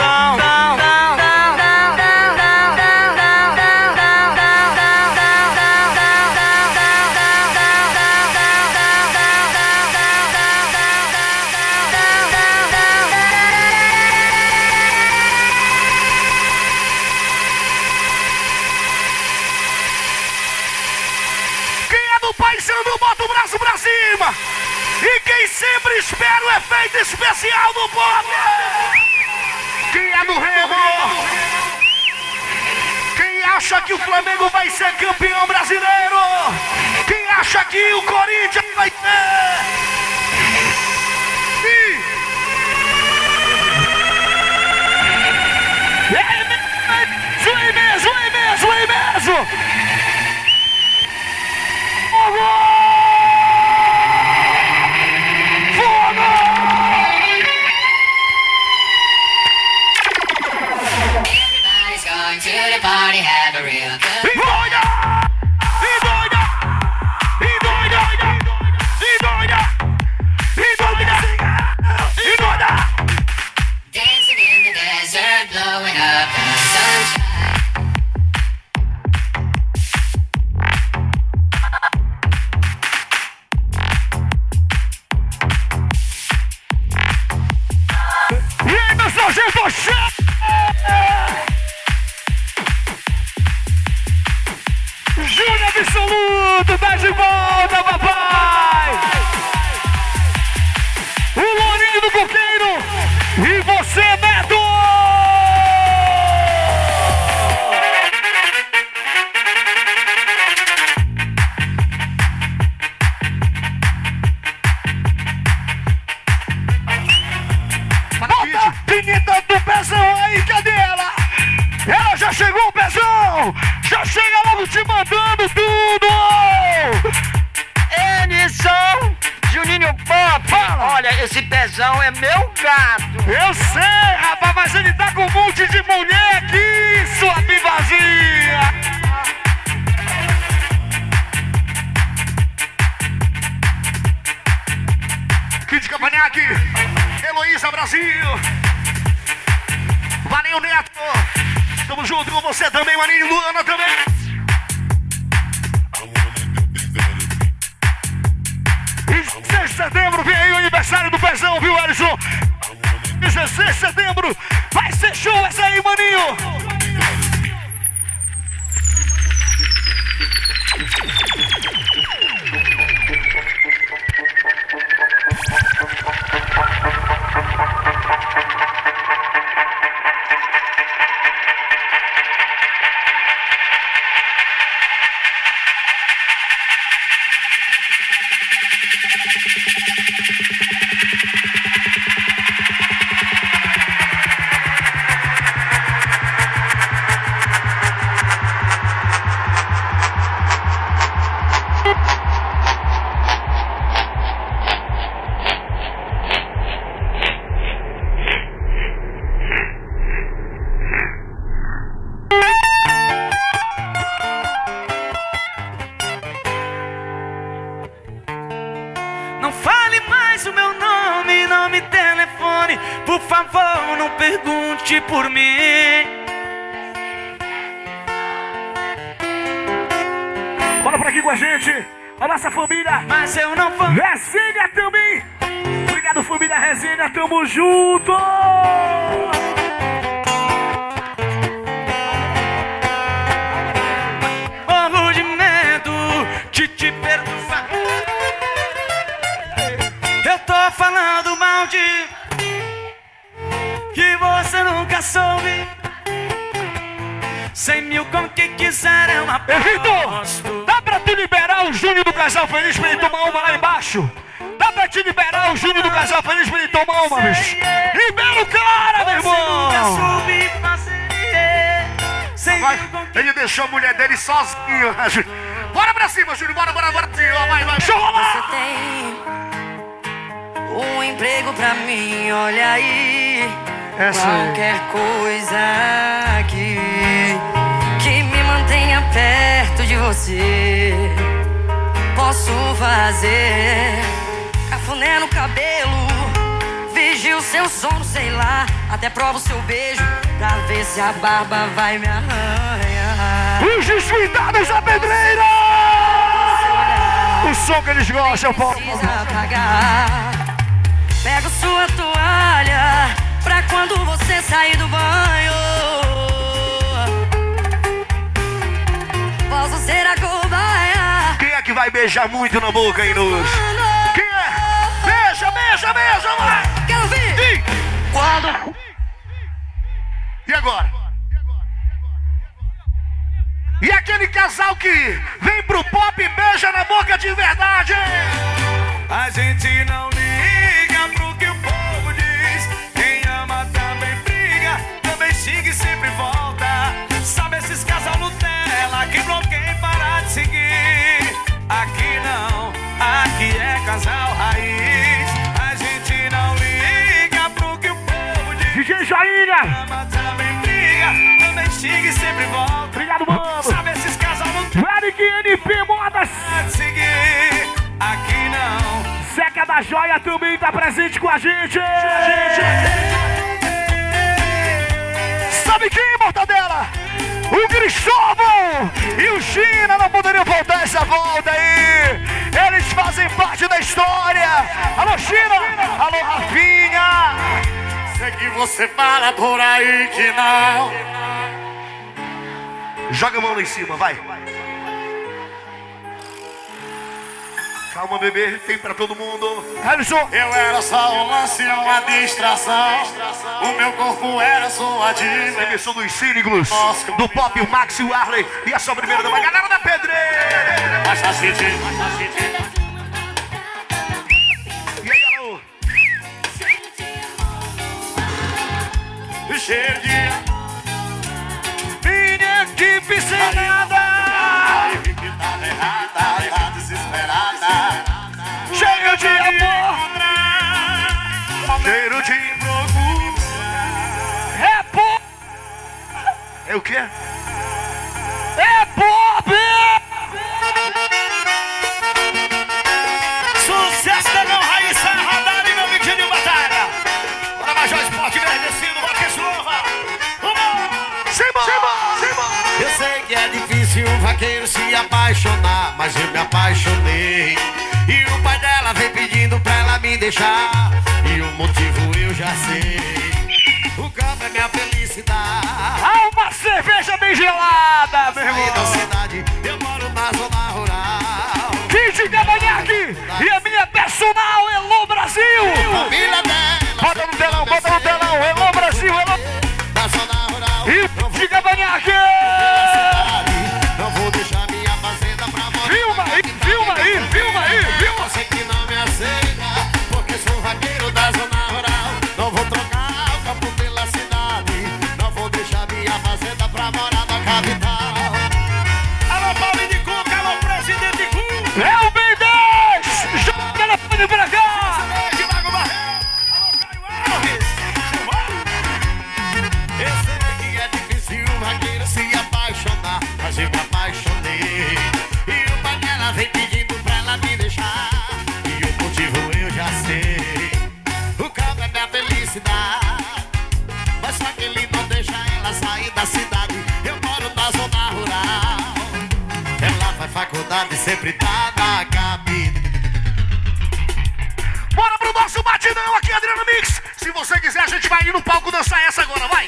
Paisano, bota o braço pra cima. E quem sempre espera o efeito especial do pop. Quem é do Remo? Quem acha que o Flamengo vai ser campeão brasileiro? Quem acha que o Corinthians vai ter? É mesmo. Everybody's going to the party, have a real good dancing in the desert, blowing up the sunshine. Júnior Absoluto, tá de volta, papai! O Lourinho do Coqueiro e você, Neto! Bota a pinita do pezão aí, cadê ela? Ela já chegou, pezão! Já chega logo te mandando tudo! Elisson, Juninho Pop, olha, esse pezão é meu gato. Eu sei, rapaz, mas ele tá com um monte de mulher aqui, sua pivazinha! Kid Cavanhaque, Heloísa Brasil. Valeu, Neto. Tamo junto com você também, Maninho, Luana também. 16 de setembro, vem aí o aniversário do Pezão, viu, Alisson? 16 de setembro, vai ser show essa aí, Maninho! Não fale mais o meu nome, não me telefone. Por favor, não pergunte por mim. Fala por aqui com a gente, a nossa família. Mas eu não vou. Resenha também. Obrigado, família Resenha, tamo junto. Morro de medo de te perdoar. Eu tô falando mal de que você nunca soube. 100 mil com quem quiser eu aposto. Vitor, dá pra tu liberar o Júnior do Casal Feliz pra ele tomar uma lá embaixo. Dá pra te liberar o Júnior do Casal Feliz pra ele tomar uma, bicho. Libera o cara, meu irmão. Ele deixou a mulher dele sozinho. Bora pra cima, Júnior. Bora. Vai. Deixa eu rolar. Você tem um emprego pra mim, olha aí. Qualquer coisa que me mantenha perto de você. Posso fazer cafuné no cabelo, vigio seu sono, sei lá. Até provo seu beijo pra ver se a barba vai me arranhar. Os descuidados da pedreira! O som que eles gostam, pô. Precisa apagar. Pego sua toalha pra quando você sair do banho. Posso ser a cobaia. Quem é que vai beijar muito na boca aí, Nuz? Quem é? Beija, vai! Quero ouvir! Quando? E agora? E aquele casal que vem pro pop e beija na boca de verdade, hein? A gente não liga pro que o povo diz. Quem ama também briga, também xinga e sempre volta. Sabe esses casal Nutella que bloqueiam e parar de seguir? Aqui não, aqui é casal raiz. A gente não liga pro que o povo diz. DJ Jaíra! Ama também briga, também xinga e sempre volta. Obrigado, mano! Sabe esses casal Nutella Eric NP Modas! de seguir? Aqui não. Zeca da Joia também tá presente com a gente! Sabe quem, Mortadela? O Cristóvão e o China não poderiam voltar essa volta aí! Eles fazem parte da história! Alô, China! Alô, Rafinha! Sei que você fala por aí que não. Joga a mão lá em cima, vai. Calma, bebê, tem pra todo mundo. Alisson. Eu era só um lance, uma distração. O meu corpo era sua diva. Emerson dos Cínicos, do Pop, o Max e o Arley. E a sua primeira dama, galera da pedreira. Basta sentir. E aí, alô? Cheio de... Minha equipe sem nada. Cheio de amor, cheiro de procura. É pop. É o quê? É pop. Sucesso da Não Raíssa, Radar e meu vídeo de batalha. Bora Major Esporte Verdecido, bora que é nova. Vamos! Simba! Eu sei que é difícil um vaqueiro se apaixonar, mas eu me apaixonei. E o pai dela vem pedindo pra ela me deixar, e o motivo eu já sei. O campo é minha felicidade. Uma cerveja bem gelada, meu irmão. Da cidade, eu moro na zona rural. Kid Cavanhaque e a minha personal Elô Brasil. Família dela. Bota no telão, Elô Brasil, Elô. Da zona rural. E Kid Cavanhaque. Não vou deixar minha fazenda pra morar. Filma aí. Você que não me aceita, porque sou vaqueiro da zona rural. Não vou trocar o campo pela cidade. Não vou deixar minha fazenda pra morar na capital. Alô, Paulo de Cuca, alô, presidente Cuca. É o B10. Joga o telefone pra cá. Eu sei que é difícil um vaqueiro se apaixonar, mas eu me apaixonei. E o pai dela vem pedindo pra ela me deixar, e o motivo eu já sei. O campo é minha felicidade, mas só que ele não deixa ela sair da cidade. Eu moro na zona rural. Ela faz faculdade e sempre tá na capital. Bora pro nosso batidão aqui, Adriano Mix. Se você quiser, a gente vai ir no palco dançar essa agora, vai.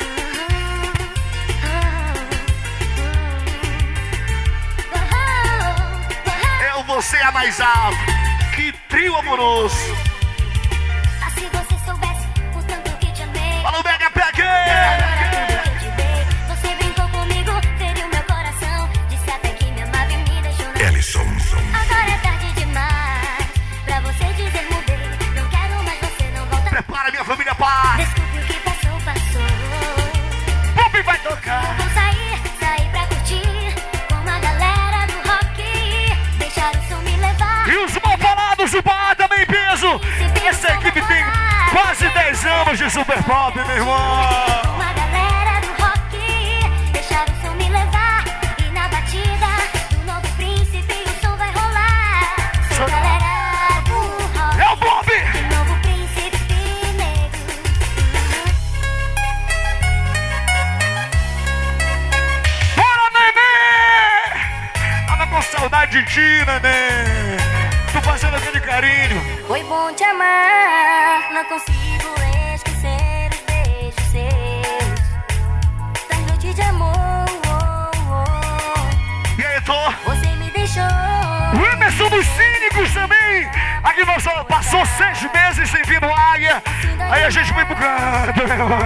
Eu vou ser a mais alta. Que trio amoroso. Se você soubesse o tanto que te amei. Fala o Mega Pack. Você brincou comigo, feriu meu coração. Disse até que me amava e me deixou. Ellison. Agora é tarde Vou sair pra curtir com a galera do rock. Deixar o som me levar. E os mal falados do bar também peso. Essa equipe tem quase 10 anos de Super Pop, meu irmão. Com a galera do rock. Deixar o som me levar. E na batida do novo príncipe o som vai rolar. Sou galera do rock. É o Bob! O novo príncipe negro. Bora, neném! Tava com saudade de ti, neném. Tô fazendo aquele carinho. Foi bom te amar, não consigo esquecer os beijos seus. Das noites de amor. E aí, Tô? Você me deixou. O Emerson dos Cínicos também. Aqui nós só passou 6 meses sem vir no Águia. Aí a gente foi pro canto.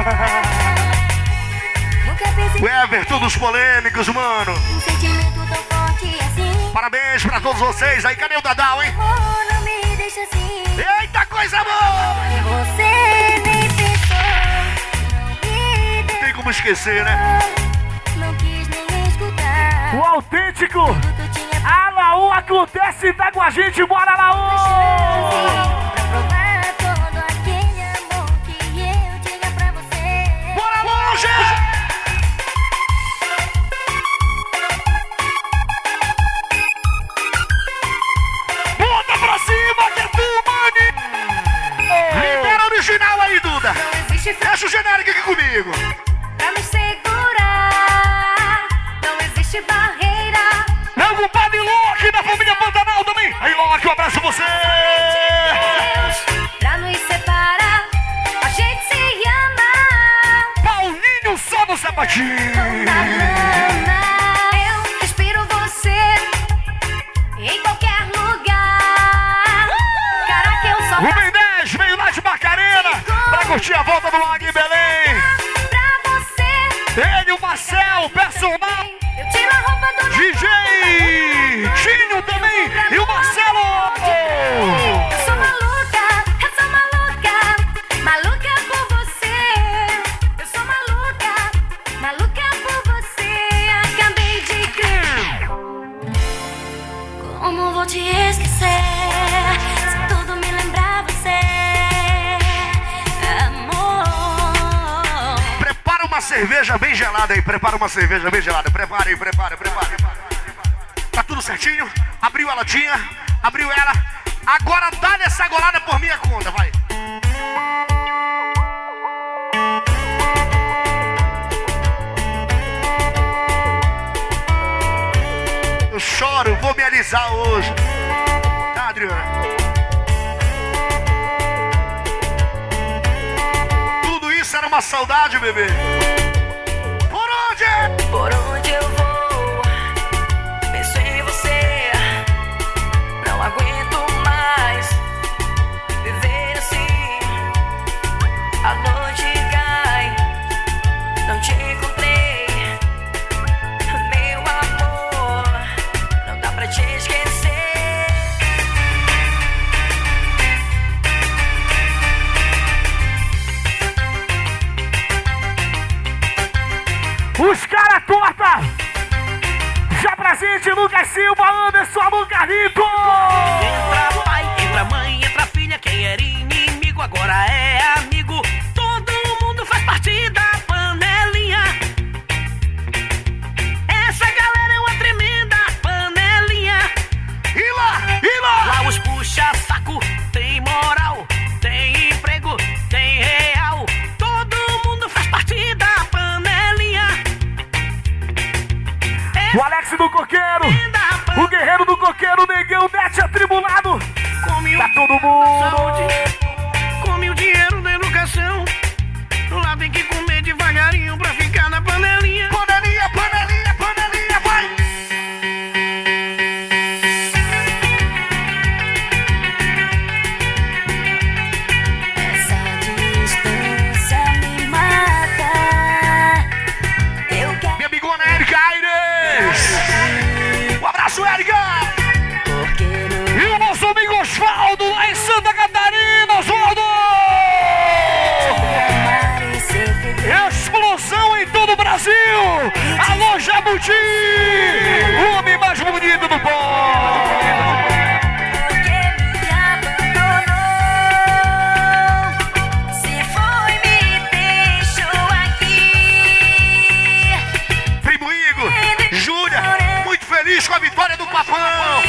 O Everton dos Polêmicos, mano. Um sentimento tão forte assim. Parabéns pra todos vocês. Aí, cadê o Dadal, hein? Amor, não me deixa assim. Eita, coisa boa! Você nem pensou. Não me deixou. Tem como esquecer, né? Não quis nem escutar. O autêntico Alaú acontece, tá com a gente, bora Alaú! Pra provar todo aquele amor que eu tinha pra você. Bora longe! Bota pra cima, que é tu, mano! Libera o original aí, Duda! Fecha o genérico aqui comigo! Pra me segurar, não existe barreira. É o compadre Loki da família Pantanal também! Aí, Loki, um abraço pra você! Pra nos separar, a gente se ama. Paulinho só no sapatinho! Na lama, eu respiro você em qualquer lugar. Caraca, eu só Rubem 10 veio lá de Macarena pra curtir a volta do Águia em Belém! pra você. Ele, o Marcel, personal! Eu tiro a roupa do DJ Tinho também e o Marcelo! Eu sou maluca, maluca por você. Eu sou maluca por você. Acabei de crer. Como vou te esquecer se tudo me lembrar você, amor? Prepara uma cerveja bem gelada aí, prepara uma cerveja bem gelada. Prepara aí, prepara. Tá tudo certinho? Abriu a latinha, abriu ela. Agora dá nessa golada por minha conta, vai. Eu choro, vou me alisar hoje. Tá, Adriana? Tudo isso era uma saudade, bebê. Por onde? Por onde eu vou, penso em você. Não aguento mais viver assim. A noite cai, não te encontrei. Meu amor, não dá pra te esquecer. Os cara torta! Já presente, Lucas Silva, Anderson, Alô Carlito! Entra pai, entra mãe, entra filha. Quem era inimigo agora é amigo. Todo mundo faz parte da panelinha. Essa galera é uma tremenda panelinha. E lá! Lá os puxa saco, tem moral, tem emprego, tem real. Todo mundo faz parte da panelinha. O Alex do Coqueiro, o guerreiro do Coqueiro, o Negão, Nete atribulado. Tá todo mundo. Come o dinheiro da educação. Lá tem que comer devagarinho pra ficar na panelinha. Panelinha, vai! Essa distância me mata. Eu quero. Minha amigona Erika Aires! Um Rudy! O homem mais bonito do povo! Com a vitória do Papão.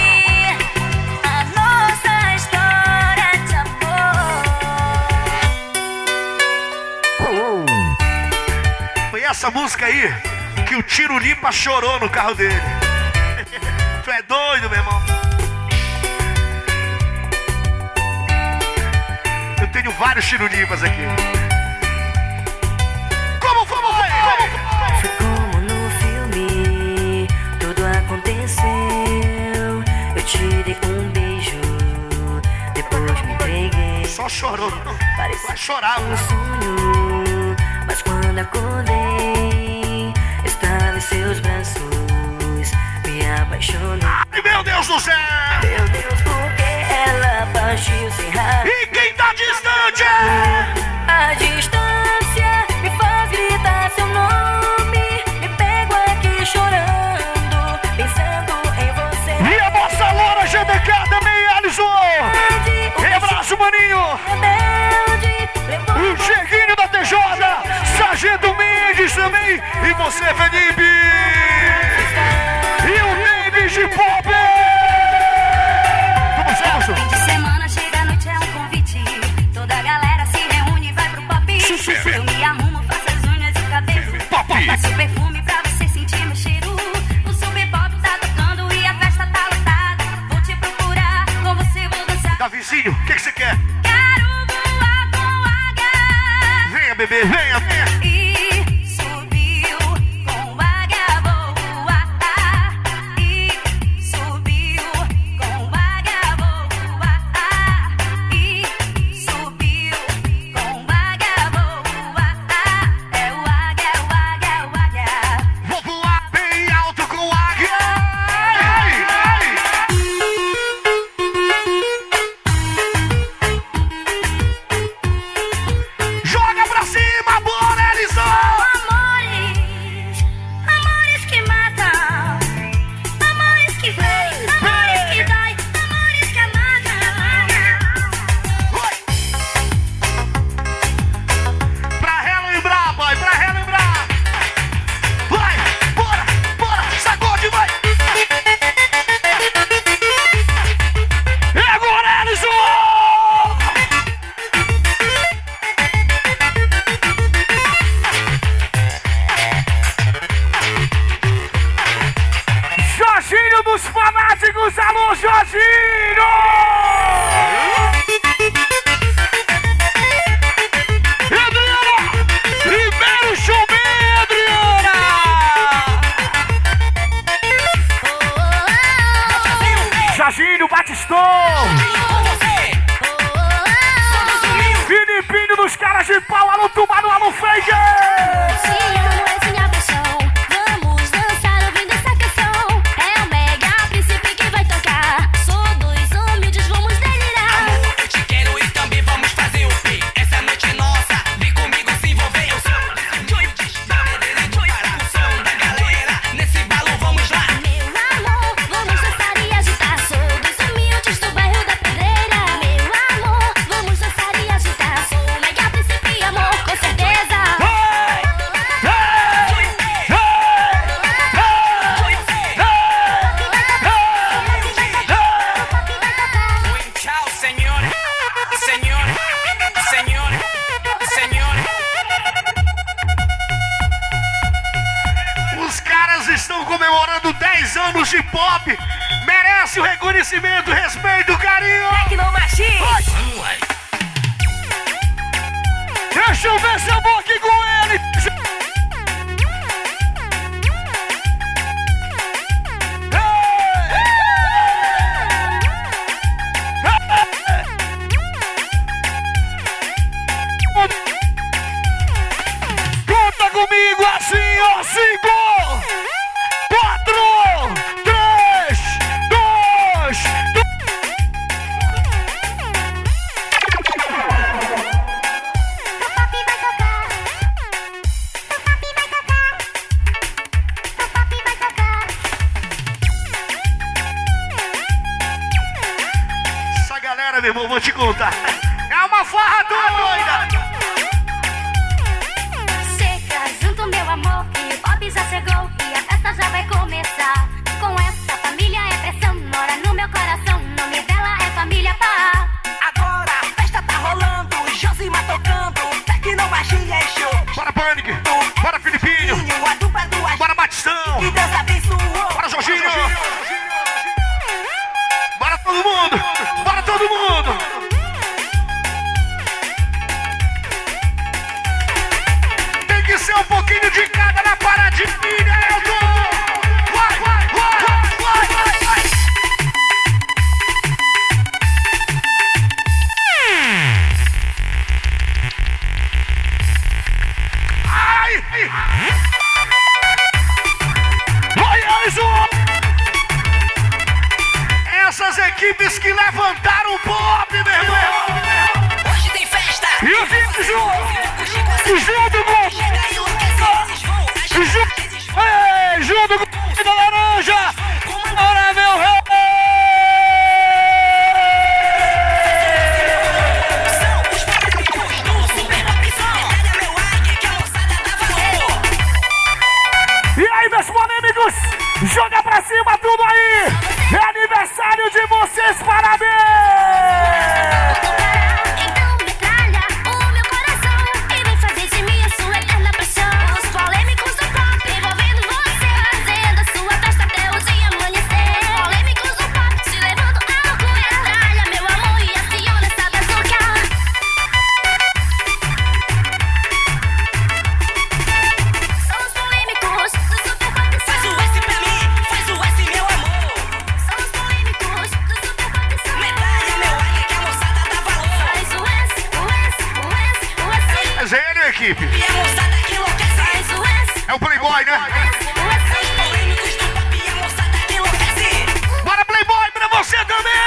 A nossa história de amor. Foi essa música aí que o Tiro Lipa chorou no carro dele. Tu é doido, meu irmão. Eu tenho vários Tiro Lipas aqui. Como foi? Foi como no filme, tudo aconteceu. Eu te dei um beijo, depois me entreguei. Só chorou. Parecia vai chorar. Um sonho, mas quando acordei, estava em seus braços, me apaixonei. Ai, meu Deus do céu! Meu Deus, porque ela partiu sem raiva. E quem tá distante? A distância me faz gritar seu nome. Me pego aqui chorando, pensando em você. E a moça loura GDK também, Alisson! Abraço, maninho! O Cheguinho da TJ, Sargento Mendes também. E você, Felipe! E o David de Pop! Vamos, Celso! Fim de semana, chega a noite, é um convite. Toda a galera se reúne e vai pro pop. Eu me arrumo, faço as unhas e o cabelo. Passo perfume pra você sentir meu cheiro. O super pop tá tocando e a festa tá lotada. Vou te procurar, com você vou dançar. Davizinho, o que você quer? Quero voar com águia. Venha, bebê, venha, venha. E subiu com águia, vou voar. E subiu com águia, vou voar. E subiu com águia, vou voar. É o águia, o águia, o águia. Vou voar bem alto com águia. Ai, ai. Joga pra cima, bora, Alisson! Amores, amores que matam, amores que vêm, amores que dói, amores que amagam. Pra relembrar, boy, pra relembrar. Vai, bora, bora, sacode, vai. E agora, Alisson! Jorginho dos fanáticos, alô, Jorginho! Adriana! Primeiro showman, Adriana! Jorginho Batistão! Filipinho dos caras de pau, alô, Tubarão, alô, Feiger! Te amo, essa é minha paixão. Vamos dançar ouvindo essa canção. É o Mega Príncipe que vai tocar. Sou dois humildes, vamos delirar. Amor, eu te quero e também vamos fazer o quê? Essa noite é nossa, vem comigo se envolver. Eu sou o som da galera. Nesse balão vamos lá. Meu amor, vamos dançar e agitar. Sou dos humildes do bairro da Pedreira. Meu amor, vamos dançar e agitar. Sou o Mega Príncipe, amor, com certeza. Tchau, senhor, senhor, senhor, senhor. Os caras estão comemorando 10 anos de pop. Merece o reconhecimento, respeito, carinho. Tecnomachine! Deixa eu ver se eu vou aqui com ele! Conta comigo assim, ó, 5, 4, 3, 2, O pop vai tocar. Agora, meu irmão, vou te contar. É uma farra doida. Chega junto, meu amor, que o Bob já chegou e a festa já vai começar. Com essa família é pressão, mora no meu coração. O nome dela é Família Pá. Agora a festa tá rolando, Josima tocando, tecnomagia é show. Bora, Pânico. Bora, Filipinho. Bora, Batistão. Que Deus abençoou. Bora, Jorginho. Bora, todo mundo. Bora, todo mundo. Tem que ser um pouquinho de cada na paradinha, Elton. Vai, vai, vai, vai, vai, vai. Ai! Vai, Alisson! Essas equipes que levantaram o pop, meu irmão! Hoje tem festa! E eu fico junto com... Junto com o da laranja! Bora, meu rei! E aí, meus polêmicos, joga pra cima tudo aí! É aniversário de vocês, parabéns! Então metralha o meu coração e vem fazer de mim a sua eterna paixão. Os polêmicos do pop envolvendo você, fazendo a sua festa até o dia amanhecer. Polêmicos do pop te levando à loucura. Metralha, meu amor, e aciona essa bazooka. São os polêmicos do super pop. Faz o S pra mim, faz o S, meu amor. São os polêmicos do super pop. Medalha, meu águia, que a moçada dá valor. Faz o S, o S, o S, o S. Mas é ele, equipe. E a moçada que enlouquece. Faz o S, É o Playboy, né? o S. Os polêmicos do pop e a moçada que enlouquece. Bora, Playboy, pra você também!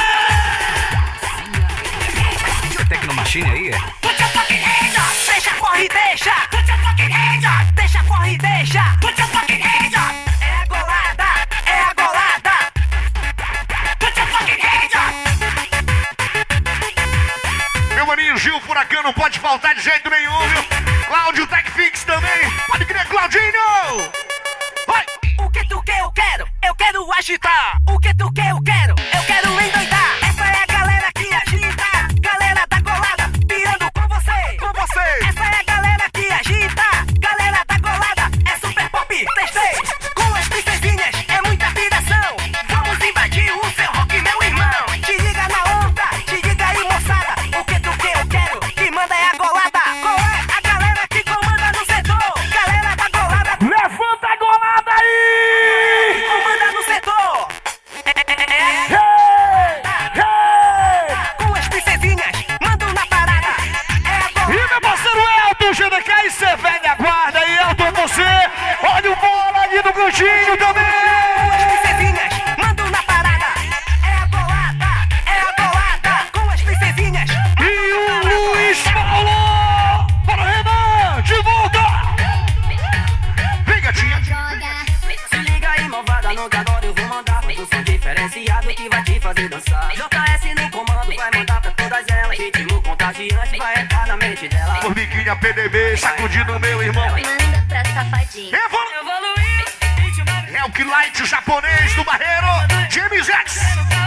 Tecnomachine aí, é? Put your fucking hands up. Deixa, corre, deixa. Put your fucking hands up. Deixa, corre, deixa. Put your fucking hands up. É a golada, é a golada. Put your fucking hands up. Meu maninho Gil Furacão não pode faltar de jeito nenhum, viu? Cláudio Techfix também. Pode crer, Claudinho! Vai! O que tu quer, eu quero agitar. O que tu quer, eu quero endoidar. Essa é a galera que agita, galera da golada, pirando com você, Com você! Essa é a galera que agita, galera da golada, é super pop, testei. Com as princesinhas, é muita piração. Vamos invadir o seu rock, meu irmão. Te liga na onda, te liga aí, moçada. O que tu quer, eu quero, que manda é a golada. Qual é a galera que comanda no setor? Galera da golada, Levanta a golada aí! comanda no setor. Com as princesinhas, mando na parada. É a E golada. meu parceiro Elton GDK, e cê velha guarda aí, Elton, você! Olha o bola ali do cantinho também! Com as princesinhas, mando na parada. É a golada, é a golada. Com as princesinhas. E o Luiz Paulo! Para o Renan, de volta! Vem, gatinha! Se liga aí, malvada, nunca agora eu vou mandar produção diferenciado que vai te fazer dançar. JS no comando, vai mandar pra todas elas. Ritmo contagiante vai entrar na mente dela. Formiguinha PDB, sacudindo meu irmão. Manda pra safadinha. Evoluir, É o que light japonês do Barreiro, James X.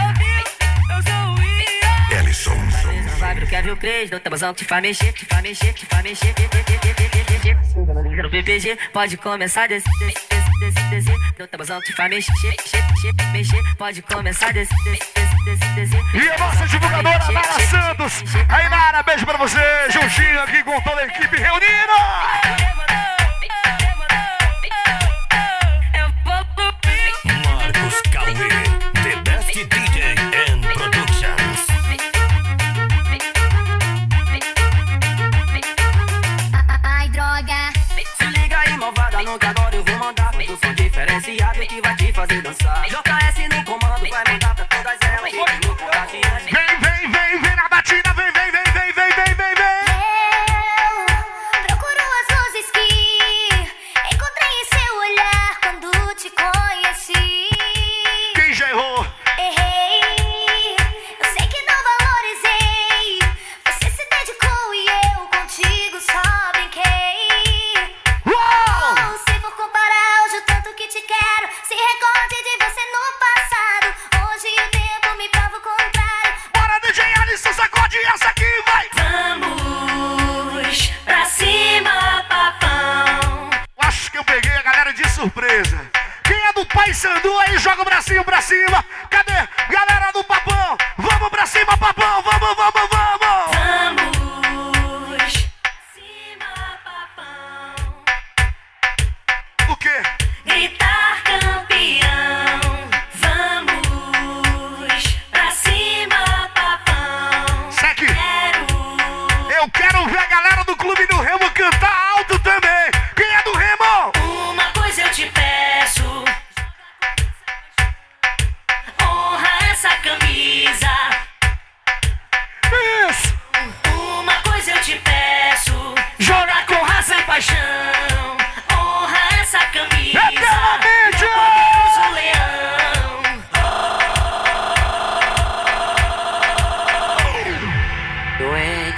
Ellison. Vibe do Kevin Cres, do tabuzão que te faz mexer, te faz mexer, te faz mexer. No PPG, pode começar desse. Do tabuzão que te faz mexer, mexer. Pode começar desse. E a nossa divulgadora Nara Santos. Aí, Nara, beijo pra você, juntinho aqui com toda a equipe reunida. Marcos Cauê, the best DJ and productions. Ai, droga. se liga aí, malvada, nunca agora eu vou mandar produção diferenciado que vai te fazer dançar. JS no comando, vai mandar pra todas elas. Ritmo contagiante. Vem na batida, vem. Eu procuro as luzes que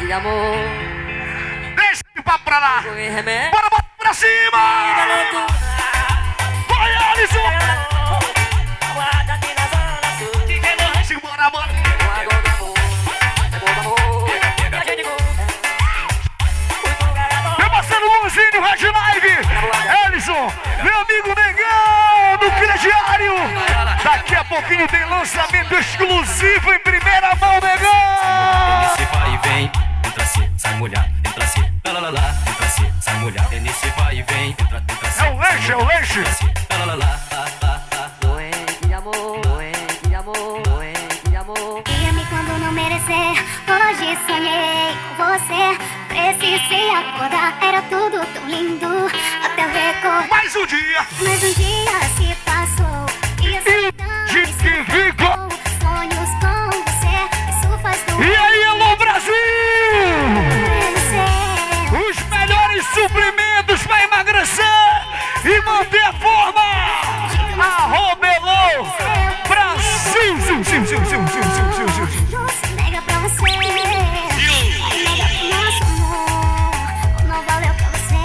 amor. Deixa esse papo pra lá. Bora botar pra cima. Vai, Alisson. Simbora, bora. Meu parceiro Luzinho, Red Live. Alisson, meu amigo Negão do Crediário. Daqui a pouquinho tem lançamento exclusivo em primeira mão, Negão. Nesse vai e vem, entra assim, sai molhado, entra assim, lá lá lá, entra assim, sai molhado. Nesse vai e vem, entra assim. É o lanche, é o lanche. Lá lá lá, Doente de amor, doente de amor, doente de amor. Guia-me quando não merecer. Hoje sonhei com você. Precisei acordar, era tudo tão lindo. Até ver cor. Mais um dia. Mais um dia se passou. E a solidão se ficou. Sonhos com você. Isso faz do. E aí, alô Brasil! Os melhores suprimentos pra emagrecer e manter a forma. Arrobelou Brasil! Não se nega pra você. Nega pro nosso amor. Não valeu pra você.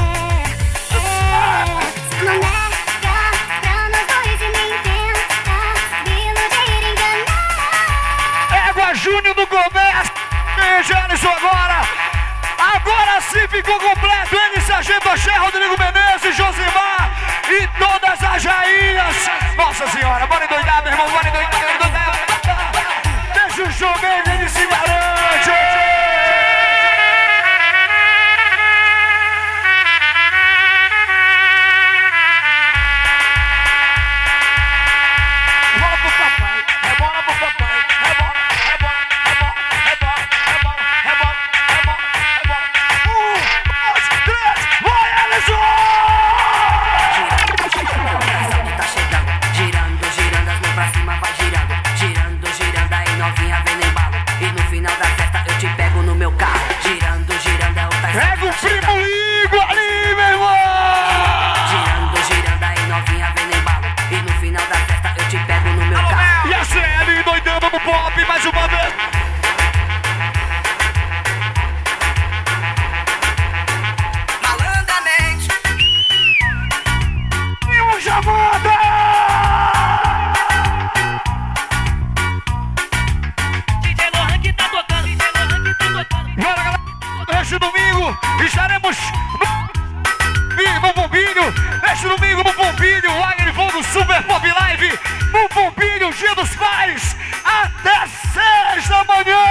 Não nega pra nós dois e nem tenta me iludir e enganar. Égua Júnior do comércio. Beijo, Alisson, agora. Agora sim ficou completo. Ele, Sargento Axé, Rodrigo Menezes, Josimar e todas as rainhas. Nossa senhora, bora endoidar, meu irmão, bora endoidar. Deixa o joguete, ele se garante. Bola pro papai, é bola pro papai, é bola, é bola, é bola, é bola, é bola, é bola, é bola, é bola. 1, 2, 3, vai, Alisson! Tá chegando, girando, girando, as mãos pra cima vai girando. Girando, girando, aí novinha vem no embalo. E no final da festa eu te pego no meu carro. Girando, girando, é o Tyson. Pega o primo Igor ali, meu irmão! Girando, girando, aí novinha vem no embalo. E no final da festa eu te pego no meu carro. E a CL doidando no pop mais uma vez. Malandramente. E o Jamada! DJ Lohan que tá tocando, DJ Lohan que tá tocando. Bora, galera! Este domingo estaremos no Bombinho. Este domingo no Bombinho, Wagner Fogo Super Pop Live. No Bombinho, Dia dos Pais, até 6 da manhã.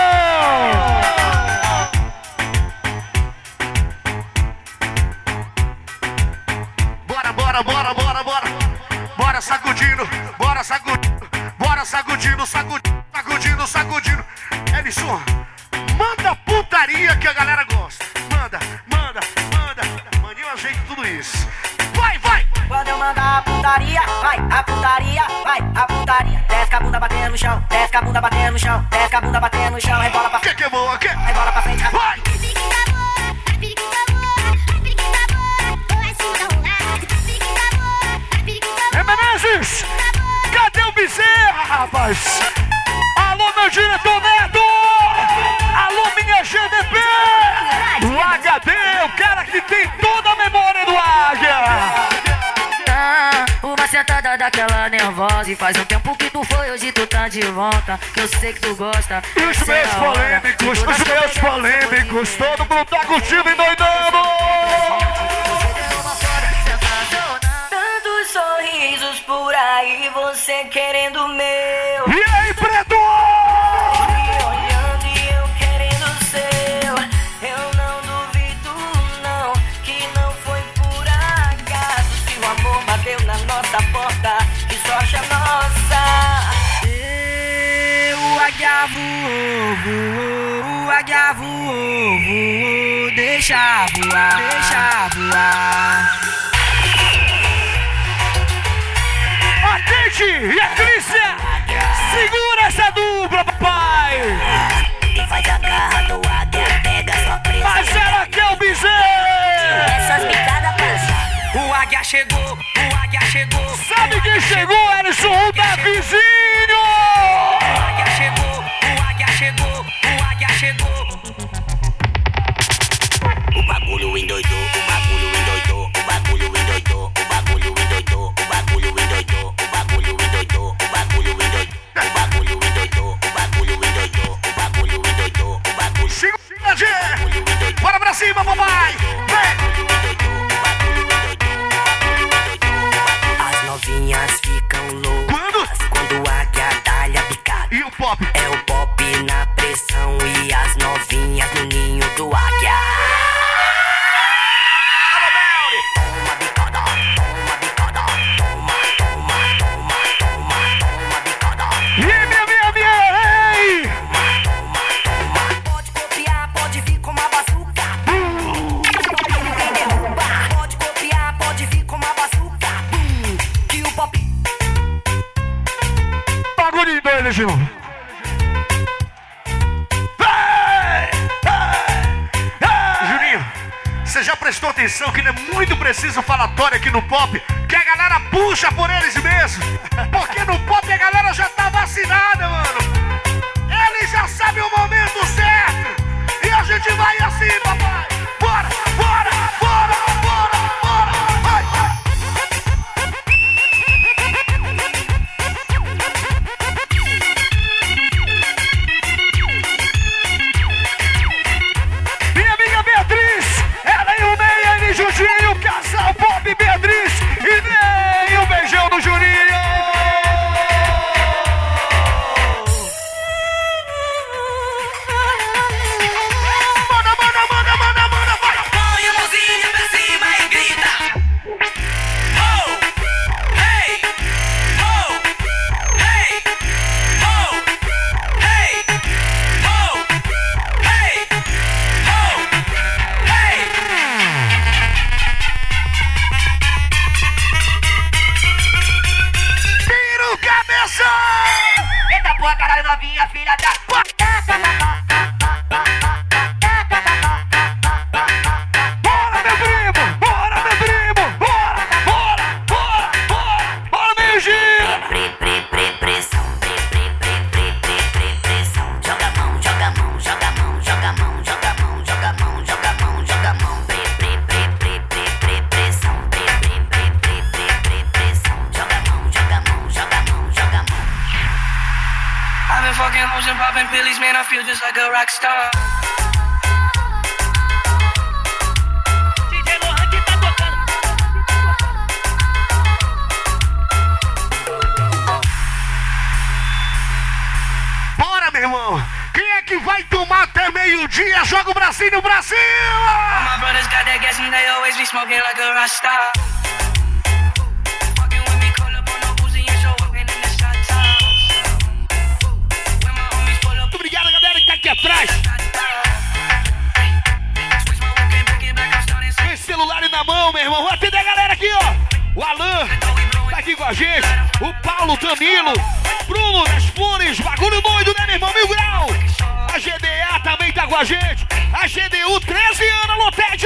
Bora, bora, bora, bora, bora. Bora sacudindo, bora sacudindo, bora sacudindo, sacudindo, sacudindo, sacudindo. Ellison, manda putaria que a galera gosta. Manda, manda, manda. Maninho ajeita tudo isso. Vai, vai! Quando eu mandar a putaria, vai, a putaria, vai, a putaria. Desce a bunda batendo no chão, desce a bunda batendo no chão, desce a bunda batendo no chão, rebola pra frente. Que é boa, que? Rebola pra frente, vai! Menezes, cadê o Bezerra, rapaz? Alô, meu diretor Neto! Alô, minha GDP! O HD, o cara que tem toda a memória do Águia! Uma sentada daquela nervosa. E faz um tempo que tu foi, hoje tu tá de volta. Que eu sei que tu gosta. E os meus polêmicos, todo mundo tá curtindo e doidando! Tantos sorrisos por aí, você querendo o meu. E aí, Preto? Me olhando e eu querendo o seu. Eu não duvido, não, que não foi por acaso. Se o amor bateu na nossa porta, que sorte a nossa. O águia voou, o águia voou, deixa voar, deixa voar. Atente! E a Crícia! Segura essa dupla, papai! E faz a garra do águia, pega sua presa. Mas ela quer o bezerro! Essas picadas passam. O águia chegou, o águia chegou. Sabe quem chegou, Ellison? O Davizinho! O águia chegou, o águia chegou, o águia chegou. pop? É o pop na pressão e as novinhas no ninho do águia. Toma bicada, toma bicada, toma, toma, toma, toma, toma bicada. E ei! Pode copiar, pode vir com uma bazuca. Ninguém derruba. Pode copiar, pode vir com uma bazuca. Que o pop. Bagulho doido, Gil. Juninho, você já prestou atenção que não é muito preciso falatório aqui no pop? Que a galera puxa por eles mesmos? Porque no pop a galera já tá vacinada, mano. Eles já sabem o momento certo. E a gente vai assim, papai. Bora, bora, bora, bora, bora. Vai, vai. Minha amiga Beatriz, ela e o Ney, e Juninho, casal Pop Beatriz e Ney, um beijão no Juninho. Eita porra, caralho, novinha, filha da... Bora, meu primo! Bora, meu primo! Bora, bora, bora, bora! Bora, meu Gil! Pressão, pressão. Joga a mão, joga a mão, joga a mão, joga a mão, joga a mão, joga a mão, joga a mão, joga a mão. Pressão, pressão. Joga a mão, joga a mão, joga a mão, joga a mão. I've been fucking hoes and popping pillies, man, I feel just like a rock star. DJ Lohan que tá tocando. Bora, meu irmão! Quem é que vai tomar até meio-dia? Joga o bracinho pra All cima! my brothers got that gas and they always be smoking like a rock star. Fucking with me, call up on no Uzi and show up in the shot town. When my homies pull up, Muito obrigado, galera, que tá aqui atrás! Com esse celular na mão, meu irmão! Vou atender a galera aqui, ó! O Alan tá aqui com a gente, o Paulo Tamilo, Bruno das Flores, bagulho doido, né, meu irmão? Mil Grau! A GDA também tá com a gente! A GDU, 13 anos, Loted!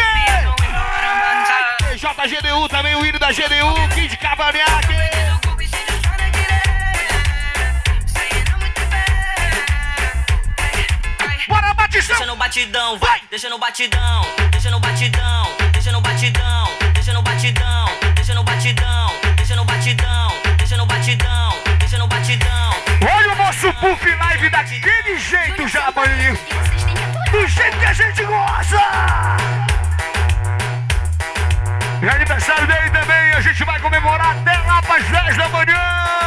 JGDU também, o hino da GDU, Kid Cavanhaque! Bora, Batistão! Deixa no batidão, vai! Deixa no batidão, deixa no batidão, deixa no batidão, deixa no batidão, deixa no batidão, deixa no batidão, deixa no batidão, deixa no batidão. Olha o nosso Puff Live daquele jeito já, maninho! Do jeito que a gente gosta! E aniversário dele também, a gente vai comemorar até lá para as 10 da manhã!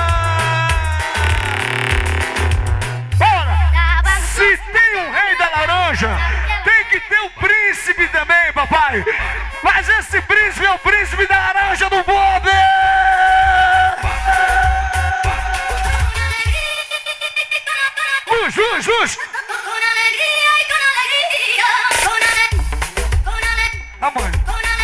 Bora! Se tem um rei da laranja, tem que ter um príncipe também, papai! Mas esse príncipe é o príncipe da laranja do Bob! Luz! Ah, mano!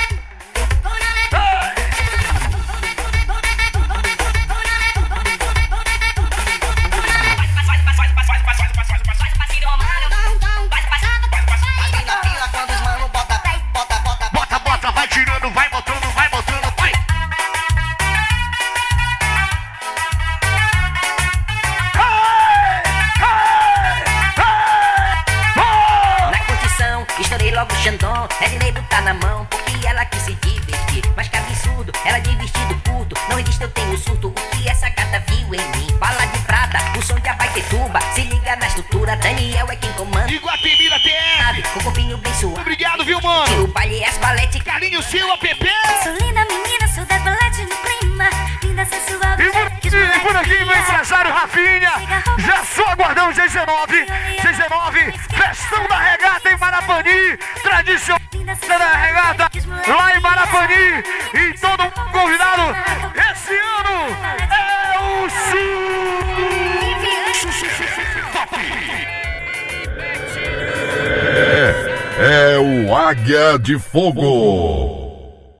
Bota, vai tirando, vai botando, vai. Na curtição, estourei logo o Xandão. Edineiro tá na mão, porque ela quis se divertir. Mas que absurdo, ela de vestido curto. Não existe, eu tenho surto, o que essa gata viu em mim. Bala de prata, o som de Abaetetuba. Se liga na estrutura, Daniel é quem comanda. Iguatemira TR, com o corpinho bem suave. Obrigado, viu, mano? O baile, as balete. Carlinho Silva, Pepe. Sou linda menina, sou das balete no clima. Linda, sensual, E por aqui, meu empresário Rafinha. Já sou aguardamos dia 19, festão da regata em Marapani, tradicional da regata lá em Marapani, e todo mundo convidado. Esse ano é o É o Águia de Fogo.